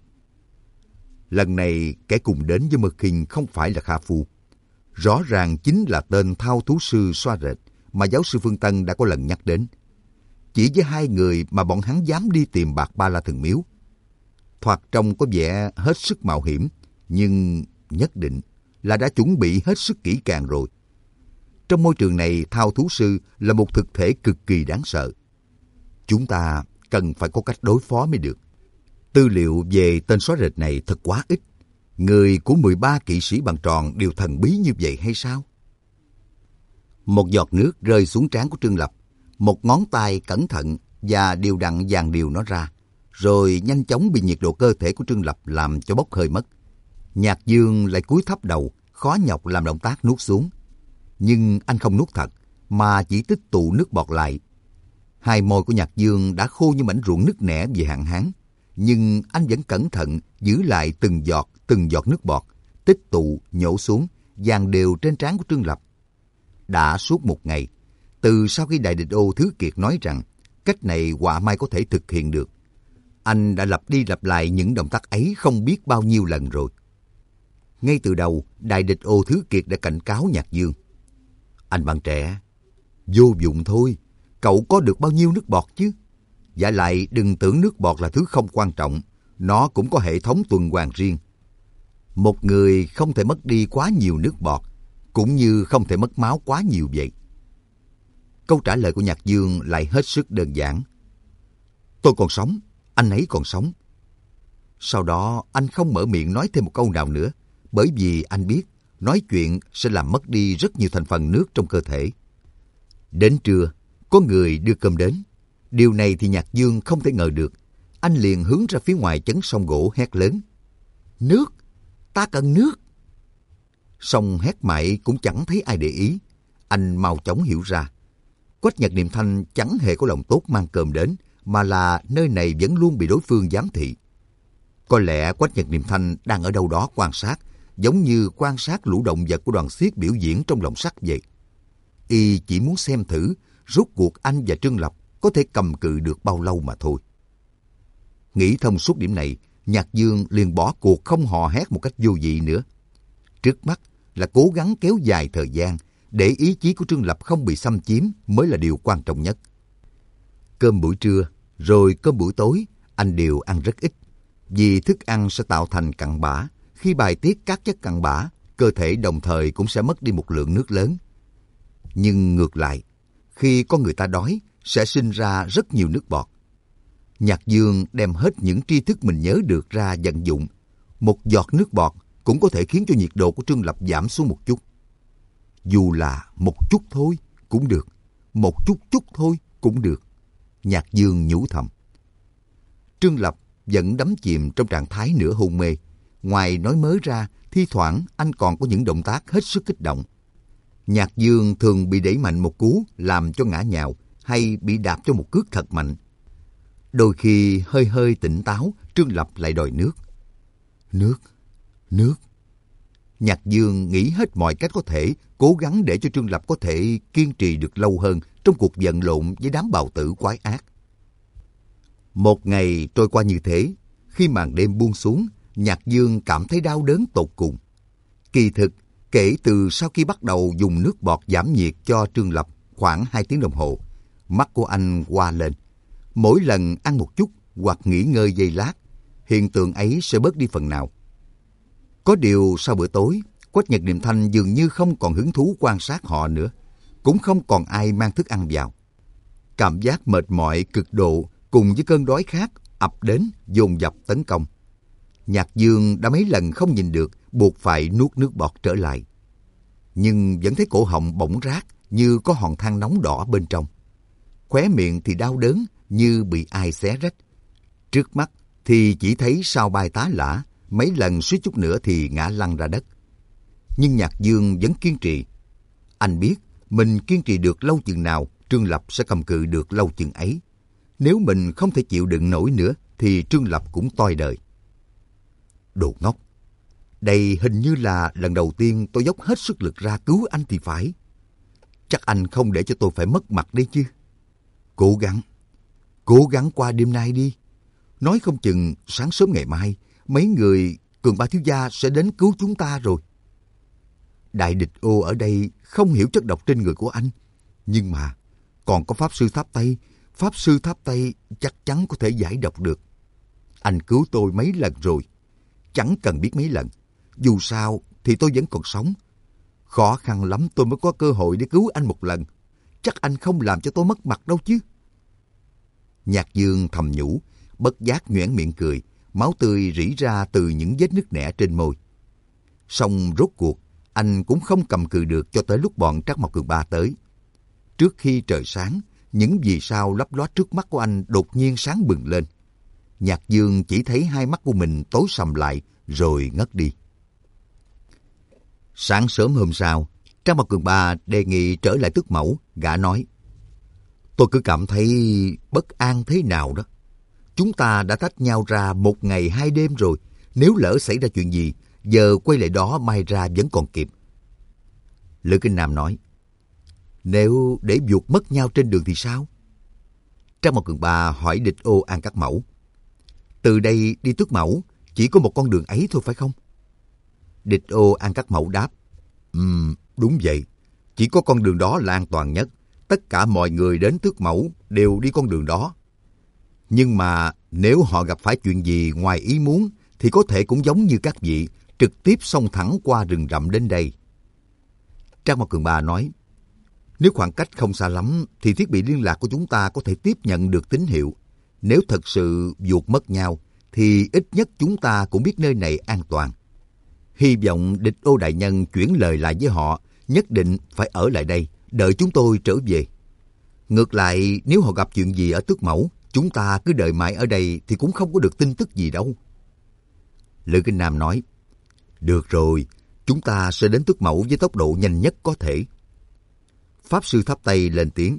Lần này kẻ cùng đến với Mơ Kinh không phải là Kha Phu. Rõ ràng chính là tên thao thú sư Xoa Rệt mà giáo sư Phương Tân đã có lần nhắc đến. Chỉ với hai người mà bọn hắn dám đi tìm Bạc Ba La Thần Miếu. Thoạt trông có vẻ hết sức mạo hiểm, nhưng nhất định là đã chuẩn bị hết sức kỹ càng rồi. Trong môi trường này, thao thú sư là một thực thể cực kỳ đáng sợ. Chúng ta cần phải có cách đối phó mới được. Tư liệu về tên Xoa Rệt này thật quá ít. Người của mười ba kỵ sĩ bằng tròn đều thần bí như vậy hay sao? Một giọt nước rơi xuống trán của Trương Lập. Một ngón tay cẩn thận và đều đặn dàn điều nó ra, rồi nhanh chóng bị nhiệt độ cơ thể của Trương Lập làm cho bốc hơi mất. Nhạc Dương lại cúi thấp đầu, khó nhọc làm động tác nuốt xuống. Nhưng anh không nuốt thật, mà chỉ tích tụ nước bọt lại. Hai môi của Nhạc Dương đã khô như mảnh ruộng nứt nẻ vì hạn hán, nhưng anh vẫn cẩn thận giữ lại từng giọt, từng giọt nước bọt, tích tụ, nhổ xuống, dàn đều trên trán của Trương Lập. Đã suốt một ngày, từ sau khi Đại Địch Ô Thứ Kiệt nói rằng cách này họa mai có thể thực hiện được, anh đã lặp đi lặp lại những động tác ấy không biết bao nhiêu lần rồi. Ngay từ đầu, Đại Địch Ô Thứ Kiệt đã cảnh cáo Nhạc Dương. Anh bạn trẻ, vô dụng thôi, cậu có được bao nhiêu nước bọt chứ? Và lại đừng tưởng nước bọt là thứ không quan trọng, nó cũng có hệ thống tuần hoàn riêng. Một người không thể mất đi quá nhiều nước bọt, cũng như không thể mất máu quá nhiều vậy. Câu trả lời của Nhạc Dương lại hết sức đơn giản. Tôi còn sống, anh ấy còn sống. Sau đó anh không mở miệng nói thêm một câu nào nữa, bởi vì anh biết nói chuyện sẽ làm mất đi rất nhiều thành phần nước trong cơ thể. Đến trưa, có người đưa cơm đến. Điều này thì Nhạc Dương không thể ngờ được. Anh liền hướng ra phía ngoài chấn sông gỗ hét lớn. Nước! Ta cần nước! Song hét mãi cũng chẳng thấy ai để ý. Anh mau chóng hiểu ra. Quách Nhật Niệm Thanh chẳng hề có lòng tốt mang cơm đến, mà là nơi này vẫn luôn bị đối phương giám thị. Có lẽ Quách Nhật Niệm Thanh đang ở đâu đó quan sát, giống như quan sát lũ động vật của đoàn xiếc biểu diễn trong lồng sắt vậy. Y chỉ muốn xem thử rốt cuộc anh và Trương Lập có thể cầm cự được bao lâu mà thôi. Nghĩ thông suốt điểm này, Nhạc Dương liền bỏ cuộc không hò hét một cách vô vị nữa. Trước mắt là cố gắng kéo dài thời gian để ý chí của Trương Lập không bị xâm chiếm mới là điều quan trọng nhất. Cơm buổi trưa rồi cơm buổi tối anh đều ăn rất ít, vì thức ăn sẽ tạo thành cặn bã. Khi bài tiết các chất cặn bã, cơ thể đồng thời cũng sẽ mất đi một lượng nước lớn. Nhưng ngược lại, khi có người ta đói, sẽ sinh ra rất nhiều nước bọt. Nhạc Dương đem hết những tri thức mình nhớ được ra vận dụng. Một giọt nước bọt cũng có thể khiến cho nhiệt độ của Trương Lập giảm xuống một chút. Dù là một chút thôi cũng được, một chút chút thôi cũng được. Nhạc Dương nhủ thầm. Trương Lập vẫn đắm chìm trong trạng thái nửa hôn mê. Ngoài nói mớ ra, thi thoảng anh còn có những động tác hết sức kích động. Nhạc Dương thường bị đẩy mạnh một cú làm cho ngã nhào, hay bị đạp cho một cước thật mạnh. Đôi khi hơi hơi tỉnh táo, Trương Lập lại đòi nước. Nước, nước. Nhạc Dương nghĩ hết mọi cách có thể, cố gắng để cho Trương Lập có thể kiên trì được lâu hơn trong cuộc vật lộn với đám bào tử quái ác. Một ngày trôi qua như thế, khi màn đêm buông xuống, Nhạc Dương cảm thấy đau đớn tột cùng. Kỳ thực, kể từ sau khi bắt đầu dùng nước bọt giảm nhiệt cho Trương Lập khoảng hai tiếng đồng hồ, mắt của anh hoa lên. Mỗi lần ăn một chút hoặc nghỉ ngơi giây lát, hiện tượng ấy sẽ bớt đi phần nào. Có điều sau bữa tối, Quách Nhật Niệm Thanh dường như không còn hứng thú quan sát họ nữa, cũng không còn ai mang thức ăn vào. Cảm giác mệt mỏi cực độ cùng với cơn đói khát ập đến dồn dập tấn công. Nhạc Dương đã mấy lần không nhìn được, buộc phải nuốt nước bọt trở lại. Nhưng vẫn thấy cổ họng bỗng rát như có hòn than nóng đỏ bên trong. Khóe miệng thì đau đớn như bị ai xé rách. Trước mắt thì chỉ thấy sao bay tá lả, mấy lần suýt chút nữa thì ngã lăn ra đất. Nhưng Nhạc Dương vẫn kiên trì. Anh biết mình kiên trì được lâu chừng nào, Trương Lập sẽ cầm cự được lâu chừng ấy. Nếu mình không thể chịu đựng nổi nữa thì Trương Lập cũng toi đời. Đồ ngốc! Đây hình như là lần đầu tiên tôi dốc hết sức lực ra cứu anh thì phải. Chắc anh không để cho tôi phải mất mặt đấy chứ. Cố gắng, cố gắng qua đêm nay đi. Nói không chừng sáng sớm ngày mai, mấy người Cường Ba thiếu gia sẽ đến cứu chúng ta rồi. Đại địch ô ở đây không hiểu chất độc trên người của anh. Nhưng mà còn có Pháp Sư Tháp Tây. Pháp Sư Tháp Tây chắc chắn có thể giải độc được. Anh cứu tôi mấy lần rồi. Chẳng cần biết mấy lần. Dù sao thì tôi vẫn còn sống. Khó khăn lắm tôi mới có cơ hội để cứu anh một lần. Chắc anh không làm cho tôi mất mặt đâu chứ. Nhạc Dương thầm nhủ, bất giác nhoẻn miệng cười, máu tươi rỉ ra từ những vết nứt nẻ trên môi. Song rốt cuộc, anh cũng không cầm cự được cho tới lúc bọn Trác Mộc Cường Ba tới. Trước khi trời sáng, những vì sao lấp lóa trước mắt của anh đột nhiên sáng bừng lên. Nhạc Dương chỉ thấy hai mắt của mình tối sầm lại rồi ngất đi. Sáng sớm hôm sau, Trác Mộc Cường Ba đề nghị trở lại Tước Mẫu. Gã nói, tôi cứ cảm thấy bất an thế nào đó. Chúng ta đã tách nhau ra một ngày hai đêm rồi. Nếu lỡ xảy ra chuyện gì, giờ quay lại đó may ra vẫn còn kịp. Lữ Kinh Nam nói, nếu để vụt mất nhau trên đường thì sao? Trác Mộc Cường Ba hỏi Địch Ô An Cắt Mẫu, từ đây đi Tước Mẫu chỉ có một con đường ấy thôi phải không? Địch Ô An Cắt Mẫu đáp, Ừm, đúng vậy. Chỉ có con đường đó là an toàn nhất. Tất cả mọi người đến Tước Mẫu đều đi con đường đó. Nhưng mà nếu họ gặp phải chuyện gì ngoài ý muốn thì có thể cũng giống như các vị, trực tiếp xông thẳng qua rừng rậm đến đây. Trác Mộc Cường Ba nói, nếu khoảng cách không xa lắm thì thiết bị liên lạc của chúng ta có thể tiếp nhận được tín hiệu. Nếu thật sự vụt mất nhau thì ít nhất chúng ta cũng biết nơi này an toàn. Hy vọng Địch Ô đại nhân chuyển lời lại với họ, nhất định phải ở lại đây, đợi chúng tôi trở về. Ngược lại, nếu họ gặp chuyện gì ở Tước Mẫu, chúng ta cứ đợi mãi ở đây thì cũng không có được tin tức gì đâu. Lữ Kinh Nam nói, được rồi, chúng ta sẽ đến Tước Mẫu với tốc độ nhanh nhất có thể. Pháp Sư Tháp Tây lên tiếng,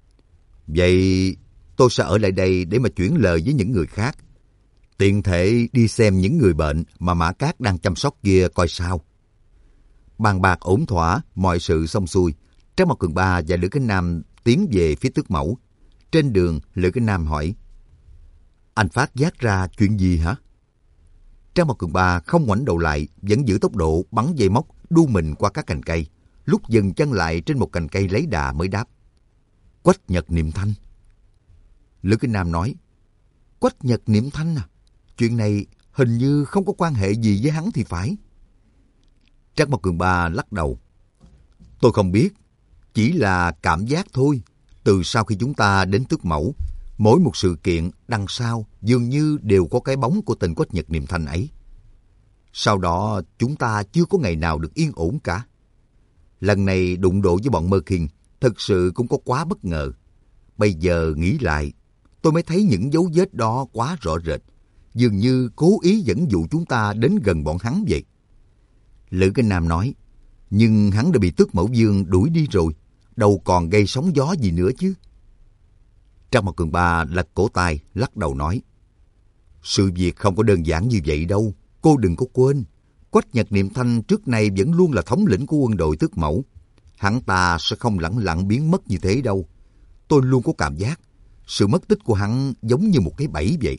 vậy tôi sẽ ở lại đây để mà chuyển lời với những người khác. Tiện thể đi xem những người bệnh mà Mã Cát đang chăm sóc kia coi sao. Bàn bạc ổn thỏa, mọi sự xong xuôi, Trác Mộc Cường Ba và Lữ Kinh Nam tiến về phía Tước Mẫu. Trên đường, Lữ Kinh Nam hỏi, anh phát giác ra chuyện gì hả? Trác Mộc Cường Ba không ngoảnh đầu lại, vẫn giữ tốc độ bắn dây móc, đu mình qua các cành cây. Lúc dừng chân lại trên một cành cây lấy đà mới đáp, Quách Nhật Niệm Thanh. Lữ Kinh Nam nói, Quách Nhật Niệm Thanh à? Chuyện này hình như không có quan hệ gì với hắn thì phải. Trác Mộc Cường Ba lắc đầu, tôi không biết, chỉ là cảm giác thôi. Từ sau khi chúng ta đến Tước Mẫu, mỗi một sự kiện đằng sau dường như đều có cái bóng của tên Quách Nhật Niệm Thanh ấy. Sau đó chúng ta chưa có ngày nào được yên ổn cả. Lần này đụng độ với bọn Mơ Kinh thực sự cũng có quá bất ngờ. Bây giờ nghĩ lại, tôi mới thấy những dấu vết đó quá rõ rệt, dường như cố ý dẫn dụ chúng ta đến gần bọn hắn vậy. Lữ Kinh Nam nói, nhưng hắn đã bị Tước Mẫu Vương đuổi đi rồi, đâu còn gây sóng gió gì nữa chứ. Trác Mộc Cường Ba lật cổ tay, lắc đầu nói, sự việc không có đơn giản như vậy đâu, cô đừng có quên. Quách Nhật Niệm Thanh trước nay vẫn luôn là thống lĩnh của quân đội Tước Mẫu. Hắn ta sẽ không lẳng lặng biến mất như thế đâu. Tôi luôn có cảm giác, sự mất tích của hắn giống như một cái bẫy vậy.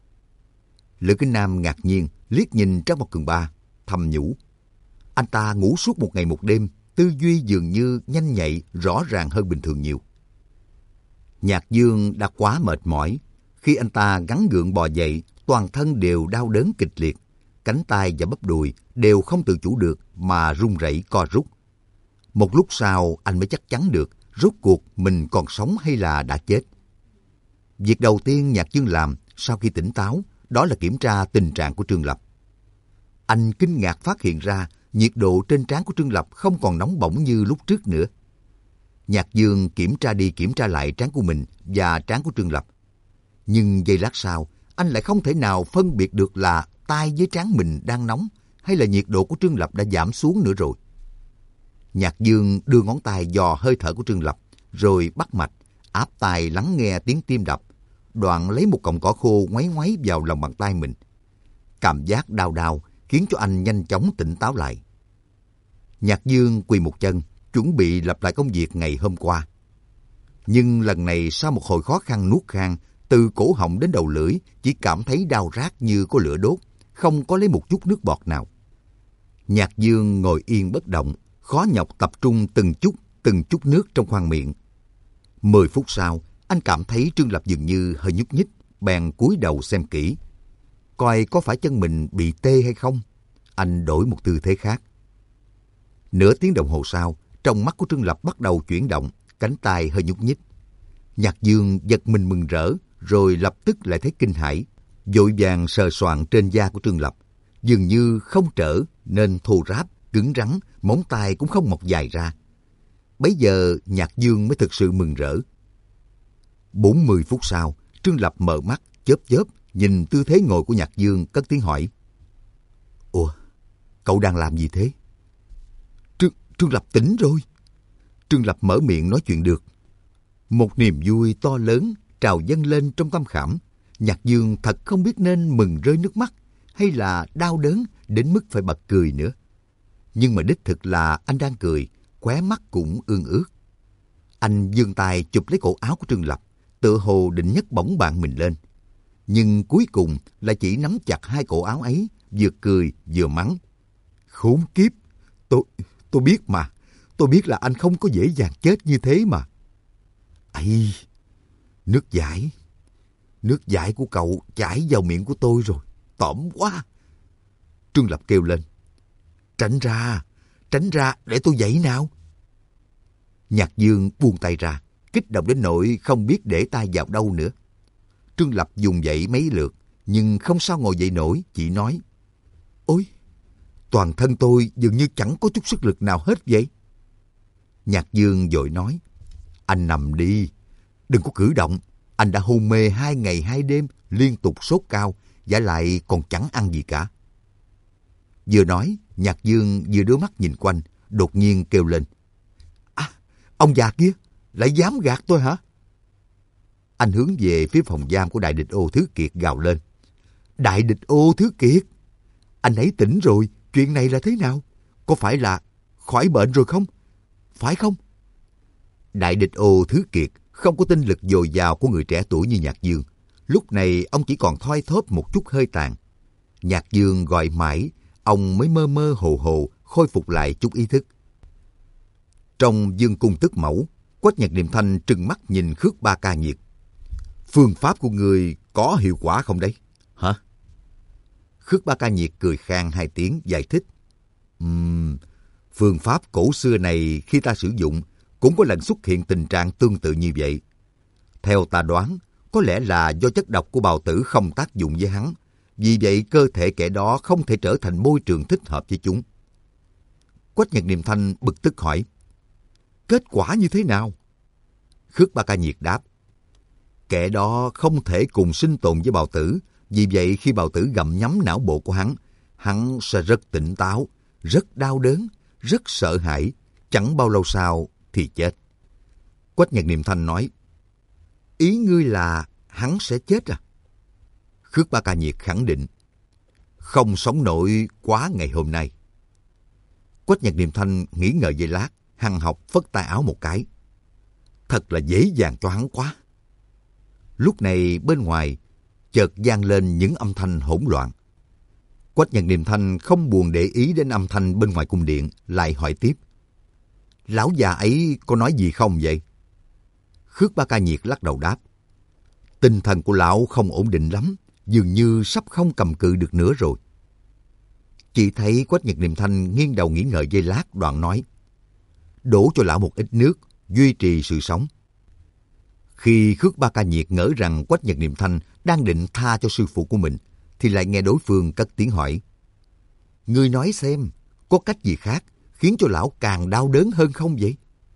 Lữ Kinh Nam ngạc nhiên, liếc nhìn Trác Mộc Cường Ba, thầm nhủ. Anh ta ngủ suốt một ngày một đêm, tư duy dường như nhanh nhạy, rõ ràng hơn bình thường nhiều. Nhạc Dương đã quá mệt mỏi. Khi anh ta gắng gượng bò dậy, toàn thân đều đau đớn kịch liệt. Cánh tay và bắp đùi đều không tự chủ được mà run rẩy co rút. Một lúc sau anh mới chắc chắn được rốt cuộc mình còn sống hay là đã chết. Việc đầu tiên Nhạc Dương làm sau khi tỉnh táo đó là kiểm tra tình trạng của Trương Lập. Anh kinh ngạc phát hiện ra nhiệt độ trên trán của Trương Lập không còn nóng bỏng như lúc trước nữa. Nhạc Dương kiểm tra đi kiểm tra lại trán của mình và trán của Trương Lập. Nhưng giây lát sau, anh lại không thể nào phân biệt được là tay với trán mình đang nóng hay là nhiệt độ của Trương Lập đã giảm xuống nữa rồi. Nhạc Dương đưa ngón tay dò hơi thở của Trương Lập, rồi bắt mạch, áp tai lắng nghe tiếng tim đập. đoạn lấy một cọng cỏ khô ngoáy ngoáy vào lòng bàn tay mình. Cảm giác đau đau khiến cho anh nhanh chóng tỉnh táo lại. Nhạc Dương quỳ một chân, chuẩn bị lặp lại công việc ngày hôm qua. Nhưng lần này sau một hồi khó khăn nuốt khan, từ cổ họng đến đầu lưỡi chỉ cảm thấy đau rát như có lửa đốt, không có lấy một chút nước bọt nào. Nhạc Dương ngồi yên bất động, khó nhọc tập trung từng chút, từng chút nước trong khoang miệng. Mười phút sau, anh cảm thấy Trương Lập dường như hơi nhúc nhích, bèn cúi đầu xem kỹ. Coi có phải chân mình bị tê hay không? Anh đổi một tư thế khác. Nửa tiếng đồng hồ sau, trong mắt của Trương Lập bắt đầu chuyển động, cánh tay hơi nhúc nhích. Nhạc Dương giật mình mừng rỡ, rồi lập tức lại thấy kinh hãi, vội vàng sờ soạng trên da của Trương Lập. Dường như không trở nên thô ráp, cứng rắn, móng tay cũng không mọc dài ra. Bấy giờ Nhạc Dương mới thực sự mừng rỡ. Bốn mươi phút sau, Trương Lập mở mắt, chớp chớp, nhìn tư thế ngồi của Nhạc Dương, cất tiếng hỏi. Ủa, cậu đang làm gì thế? Trương, Trương Lập tỉnh rồi. Trương Lập mở miệng nói chuyện được. Một niềm vui to lớn trào dâng lên trong tâm khảm. Nhạc Dương thật không biết nên mừng rơi nước mắt hay là đau đớn đến mức phải bật cười nữa. Nhưng mà đích thực là anh đang cười, khóe mắt cũng ương ướt. Anh giương tay chụp lấy cổ áo của Trương Lập, tựa hồ định nhấc bổng bạn mình lên. Nhưng cuối cùng là chỉ nắm chặt hai cổ áo ấy, vừa cười vừa mắng. Khốn kiếp, tôi, tôi biết mà, tôi biết là anh không có dễ dàng chết như thế mà. Ây, nước giải, nước giải của cậu chảy vào miệng của tôi rồi, tởm quá. Trương Lập kêu lên. Tránh ra, tránh ra để tôi dậy nào. Nhạc Dương buông tay ra, kích động đến nỗi không biết để tay vào đâu nữa. Trương Lập dùng dậy mấy lượt, nhưng không sao ngồi dậy nổi, chỉ nói. Ôi, toàn thân tôi dường như chẳng có chút sức lực nào hết vậy. Nhạc Dương vội nói. Anh nằm đi, đừng có cử động. Anh đã hôn mê hai ngày hai đêm, liên tục sốt cao, vả lại còn chẳng ăn gì cả. Vừa nói, Nhạc Dương vừa đưa mắt nhìn quanh, đột nhiên kêu lên. À, ông già kia, lại dám gạt tôi hả? Anh hướng về phía phòng giam của Đại Địch Ô Thứ Kiệt gào lên. Đại Địch Ô Thứ Kiệt, anh ấy tỉnh rồi, chuyện này là thế nào? Có phải là khỏi bệnh rồi không? Phải không? Đại Địch Ô Thứ Kiệt không có tinh lực dồi dào của người trẻ tuổi như Nhạc Dương. Lúc này ông chỉ còn thoi thóp một chút hơi tàn. Nhạc Dương gọi mãi, ông mới mơ mơ hồ hồ khôi phục lại chút ý thức. Trong Dương Cung Tức Mẫu, Quách Nhật Niệm Thanh trừng mắt nhìn Khước Ba Ca Nhiệt. Phương pháp của người có hiệu quả không đấy? Hả? Khước Ba Ca Nhiệt cười khang hai tiếng giải thích. Uhm, phương pháp cổ xưa này khi ta sử dụng cũng có lần xuất hiện tình trạng tương tự như vậy. Theo ta đoán, có lẽ là do chất độc của bào tử không tác dụng với hắn. Vì vậy cơ thể kẻ đó không thể trở thành môi trường thích hợp với chúng. Quách Nhật Niệm Thanh bực tức hỏi. Kết quả như thế nào? Khước Ba Ca Nhiệt đáp. Kẻ đó không thể cùng sinh tồn với bào tử. Vì vậy khi bào tử gặm nhấm não bộ của hắn, hắn sẽ rất tỉnh táo, rất đau đớn, rất sợ hãi. Chẳng bao lâu sau thì chết. Quách Nhật Niệm Thanh nói. Ý ngươi là hắn sẽ chết à? Khước Ba Ca Nhiệt khẳng định. Không sống nổi quá ngày hôm nay. Quách Nhật Niệm Thanh nghĩ ngợi giây lát, hằn học phất tay áo một cái. Thật là dễ dàng cho hắn quá. Lúc này bên ngoài chợt vang lên những âm thanh hỗn loạn. Quách Nhật Niệm Thanh không buồn để ý đến âm thanh bên ngoài cung điện, lại hỏi tiếp. Lão già ấy có nói gì không vậy? Khước Ba Ca Nhiệt lắc đầu đáp. Tinh thần của lão không ổn định lắm, dường như sắp không cầm cự được nữa rồi. Chỉ thấy Quách Nhật Niệm Thanh nghiêng đầu nghĩ ngợi giây lát, đoạn nói. Đổ cho lão một ít nước, duy trì sự sống. Khi Khước Ba Ca Nhiệt ngỡ rằng Quách Nhật Niệm Thanh đang định tha cho sư phụ của mình, thì lại nghe đối phương cất tiếng hỏi. Ngươi nói xem, có cách gì khác khiến cho lão càng đau đớn hơn không vậy?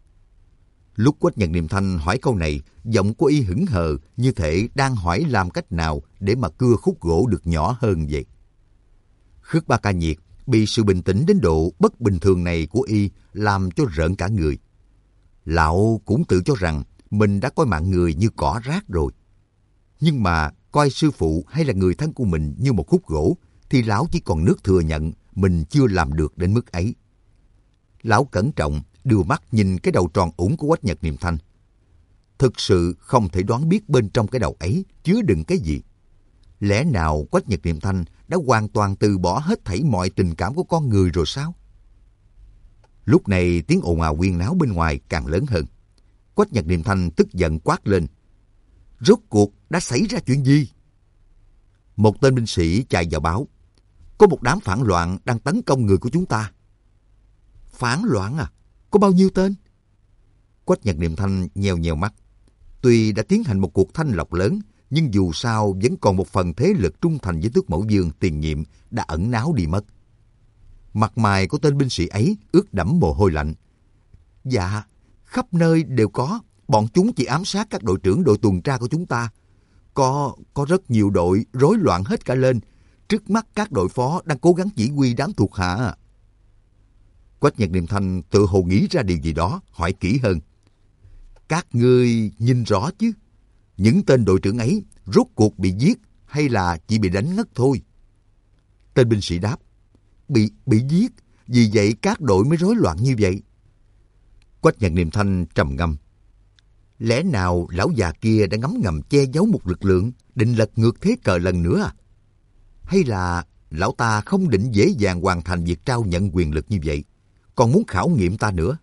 Lúc Quách Nhật Niệm Thanh hỏi câu này, giọng của y hững hờ như thể đang hỏi làm cách nào để mà cưa khúc gỗ được nhỏ hơn vậy. Khước Ba Ca Nhiệt bị sự bình tĩnh đến độ bất bình thường này của y làm cho rợn cả người. Lão cũng tự cho rằng mình đã coi mạng người như cỏ rác rồi. Nhưng mà coi sư phụ hay là người thân của mình như một khúc gỗ, thì lão chỉ còn nước thừa nhận mình chưa làm được đến mức ấy. Lão cẩn trọng đưa mắt nhìn cái đầu tròn ủng của Quách Nhật Niệm Thanh. Thực sự không thể đoán biết bên trong cái đầu ấy chứa đựng cái gì. Lẽ nào Quách Nhật Niệm Thanh đã hoàn toàn từ bỏ hết thảy mọi tình cảm của con người rồi sao? Lúc này tiếng ồn ào huyên náo bên ngoài càng lớn hơn. Quách Nhật Niệm Thanh tức giận quát lên. Rốt cuộc đã xảy ra chuyện gì? Một tên binh sĩ chạy vào báo. Có một đám phản loạn đang tấn công người của chúng ta. Phản loạn à? Có bao nhiêu tên? Quách Nhật Niệm Thanh nheo nheo mắt. Tuy đã tiến hành một cuộc thanh lọc lớn, nhưng dù sao vẫn còn một phần thế lực trung thành với Tước Mẫu Vương tiền nhiệm đã ẩn náu đi mất. Mặt mày của tên binh sĩ ấy ướt đẫm mồ hôi lạnh. Dạ, khắp nơi đều có. Bọn chúng chỉ ám sát các đội trưởng đội tuần tra của chúng ta. Có, có rất nhiều đội rối loạn hết cả lên. Trước mắt các đội phó đang cố gắng chỉ huy đám thuộc hạ. Quách Nhật Niệm Thanh tự hồ nghĩ ra điều gì đó, hỏi kỹ hơn. Các ngươi nhìn rõ chứ? Những tên đội trưởng ấy rốt cuộc bị giết hay là chỉ bị đánh ngất thôi? Tên binh sĩ đáp. Bị, bị giết, vì vậy các đội mới rối loạn như vậy. Quách Nhật Niệm Thanh trầm ngâm. Lẽ nào lão già kia đã ngấm ngầm che giấu một lực lượng, định lật ngược thế cờ lần nữa à? Hay là lão ta không định dễ dàng hoàn thành việc trao nhận quyền lực như vậy, còn muốn khảo nghiệm ta nữa?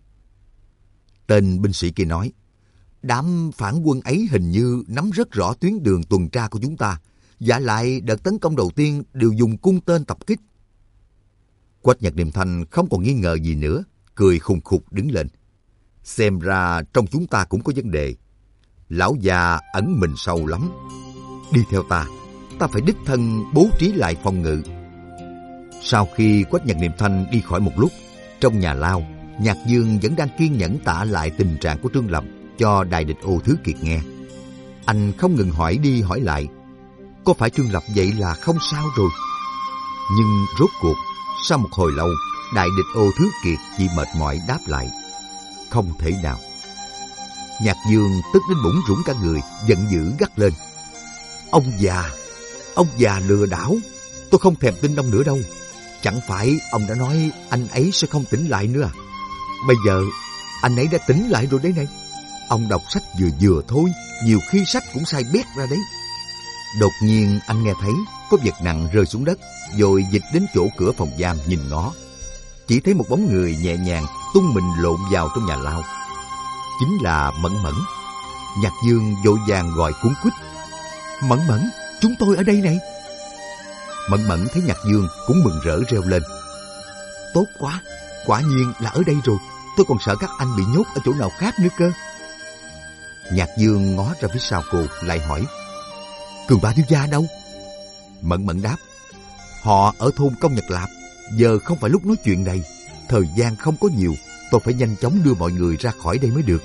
Tên binh sĩ kia nói, đám phản quân ấy hình như nắm rất rõ tuyến đường tuần tra của chúng ta, và lại đợt tấn công đầu tiên đều dùng cung tên tập kích. Quách Nhật Niệm Thanh không còn nghi ngờ gì nữa, cười khùng khục đứng lên. Xem ra trong chúng ta cũng có vấn đề. Lão già ẩn mình sâu lắm. Đi theo ta, ta phải đích thân bố trí lại phòng ngự. Sau khi Quách Nhật Niệm Thanh đi khỏi một lúc, trong nhà lao, Nhạc Dương vẫn đang kiên nhẫn tả lại tình trạng của Trương Lập cho Đại Địch Ô Thứ Kiệt nghe. Anh không ngừng hỏi đi hỏi lại, có phải Trương Lập vậy là không sao rồi? Nhưng rốt cuộc, sau một hồi lâu, Đại Địch Ô Thứ Kiệt chỉ mệt mỏi đáp lại, không thể nào. Nhạc Dương tức đến bủn rủn cả người, giận dữ gắt lên. Ông già, ông già lừa đảo, tôi không thèm tin ông nữa đâu. Chẳng phải ông đã nói anh ấy sẽ không tỉnh lại nữa à? Bây giờ anh ấy đã tỉnh lại rồi đấy này. Ông đọc sách vừa vừa thôi, nhiều khi sách cũng sai bét ra đấy. Đột nhiên anh nghe thấy có vật nặng rơi xuống đất, rồi dịch đến chỗ cửa phòng giam nhìn ngó. Chỉ thấy một bóng người nhẹ nhàng tung mình lộn vào trong nhà lao. Chính là Mẫn Mẫn. Nhạc Dương vội vàng gọi cuống quýt. Mẫn Mẫn, chúng tôi ở đây này. Mẫn Mẫn thấy Nhạc Dương cũng mừng rỡ reo lên. Tốt quá, quả nhiên là ở đây rồi. Tôi còn sợ các anh bị nhốt ở chỗ nào khác nữa cơ. Nhạc Dương ngó ra phía sau cô, lại hỏi, Cường Ba thiếu gia đâu? Mẫn Mẫn đáp, họ ở thôn Công Nhật Lạp. Giờ không phải lúc nói chuyện này, thời gian không có nhiều, tôi phải nhanh chóng đưa mọi người ra khỏi đây mới được.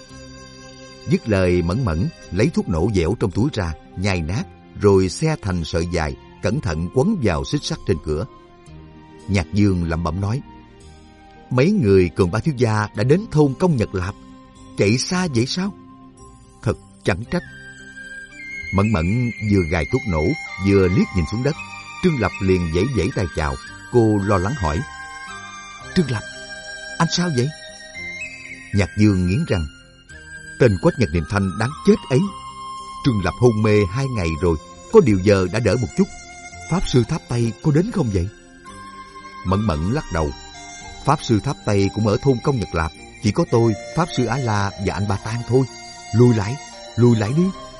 Dứt lời, Mẫn Mẫn lấy thuốc nổ dẻo trong túi ra, nhai nát, rồi xe thành sợi dài, cẩn thận quấn vào xích sắt trên cửa. Nhạc Dương lẩm bẩm nói, mấy người Cường Ba thiếu gia đã đến thôn Công Nhật Lạp, chạy xa vậy sao? Thật chẳng trách. Mẫn Mẫn vừa gài thuốc nổ, vừa liếc nhìn xuống đất. Trương Lập liền vẫy vẫy tay chào. Cô lo lắng hỏi, Trương Lập, anh sao vậy? Nhạc Dương nghiến răng, tên Quách Nhật Niệm Thanh đáng chết ấy. Trương Lập hôn mê hai ngày rồi, có điều giờ đã đỡ một chút. Pháp sư Tháp Tây có đến không vậy? Mẫn Mẫn lắc đầu, Pháp sư Tháp Tây cũng ở thôn Công Nhật Lạp, chỉ có tôi, Pháp sư Á La và anh Ba Tang thôi. Lùi lại, lùi lại đi.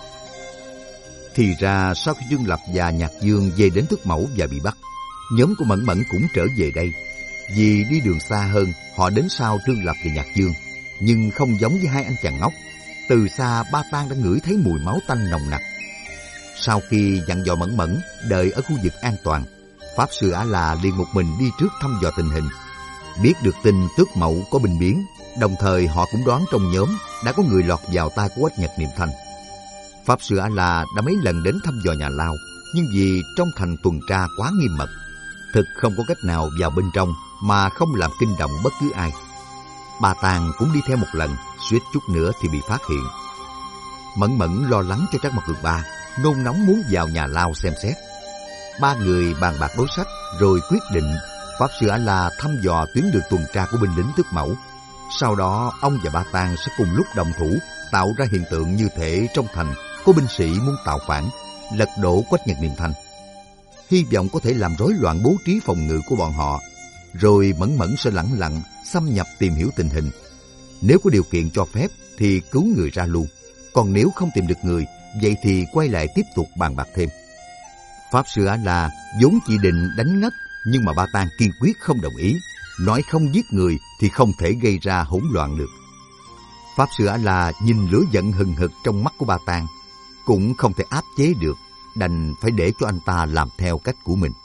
Thì ra sau khi Trương Lập và Nhạc Dương về đến Tước Mẫu và bị bắt, nhóm của Mẫn Mẫn cũng trở về đây. Vì đi đường xa hơn, họ đến sau Trương Lập và Nhạc Dương. Nhưng không giống với hai anh chàng ngốc, từ xa Ba Tang đã ngửi thấy mùi máu tanh nồng nặc. Sau khi dặn dò Mẫn Mẫn đợi ở khu vực an toàn, Pháp sư Á La liền một mình đi trước thăm dò tình hình. Biết được tin Tước Mẫu có binh biến, đồng thời họ cũng đoán trong nhóm đã có người lọt vào tay của Quách Nhật Niệm Thanh. Pháp sư A La đã mấy lần đến thăm dò nhà lao, nhưng vì trong thành tuần tra quá nghiêm mật, thực không có cách nào vào bên trong mà không làm kinh động bất cứ ai. Ba Tang cũng đi theo một lần, suýt chút nữa thì bị phát hiện. Mẫn Mẫn lo lắng cho Trác Mộc Cường Ba, nôn nóng muốn vào nhà lao xem xét. Ba người bàn bạc đối sách rồi quyết định Pháp Sư A-la thăm dò tuyến đường tuần tra của binh lính tước mẫu. Sau đó ông và Ba Tang sẽ cùng lúc đồng thủ tạo ra hiện tượng như thể trong thành có binh sĩ muốn tạo phản, lật đổ Quách Nhật Niệm Thanh. Hy vọng có thể làm rối loạn bố trí phòng ngự của bọn họ, rồi Mẫn Mẫn sẽ lẳng lặng xâm nhập tìm hiểu tình hình. Nếu có điều kiện cho phép thì cứu người ra luôn, còn nếu không tìm được người, vậy thì quay lại tiếp tục bàn bạc thêm. Pháp Sư A-la vốn chỉ định đánh ngất, nhưng mà Ba Tang kiên quyết không đồng ý, nói không giết người thì không thể gây ra hỗn loạn được. Pháp Sư A-la nhìn lửa giận hừng hực trong mắt của Ba Tang, cũng không thể áp chế được, đành phải để cho anh ta làm theo cách của mình.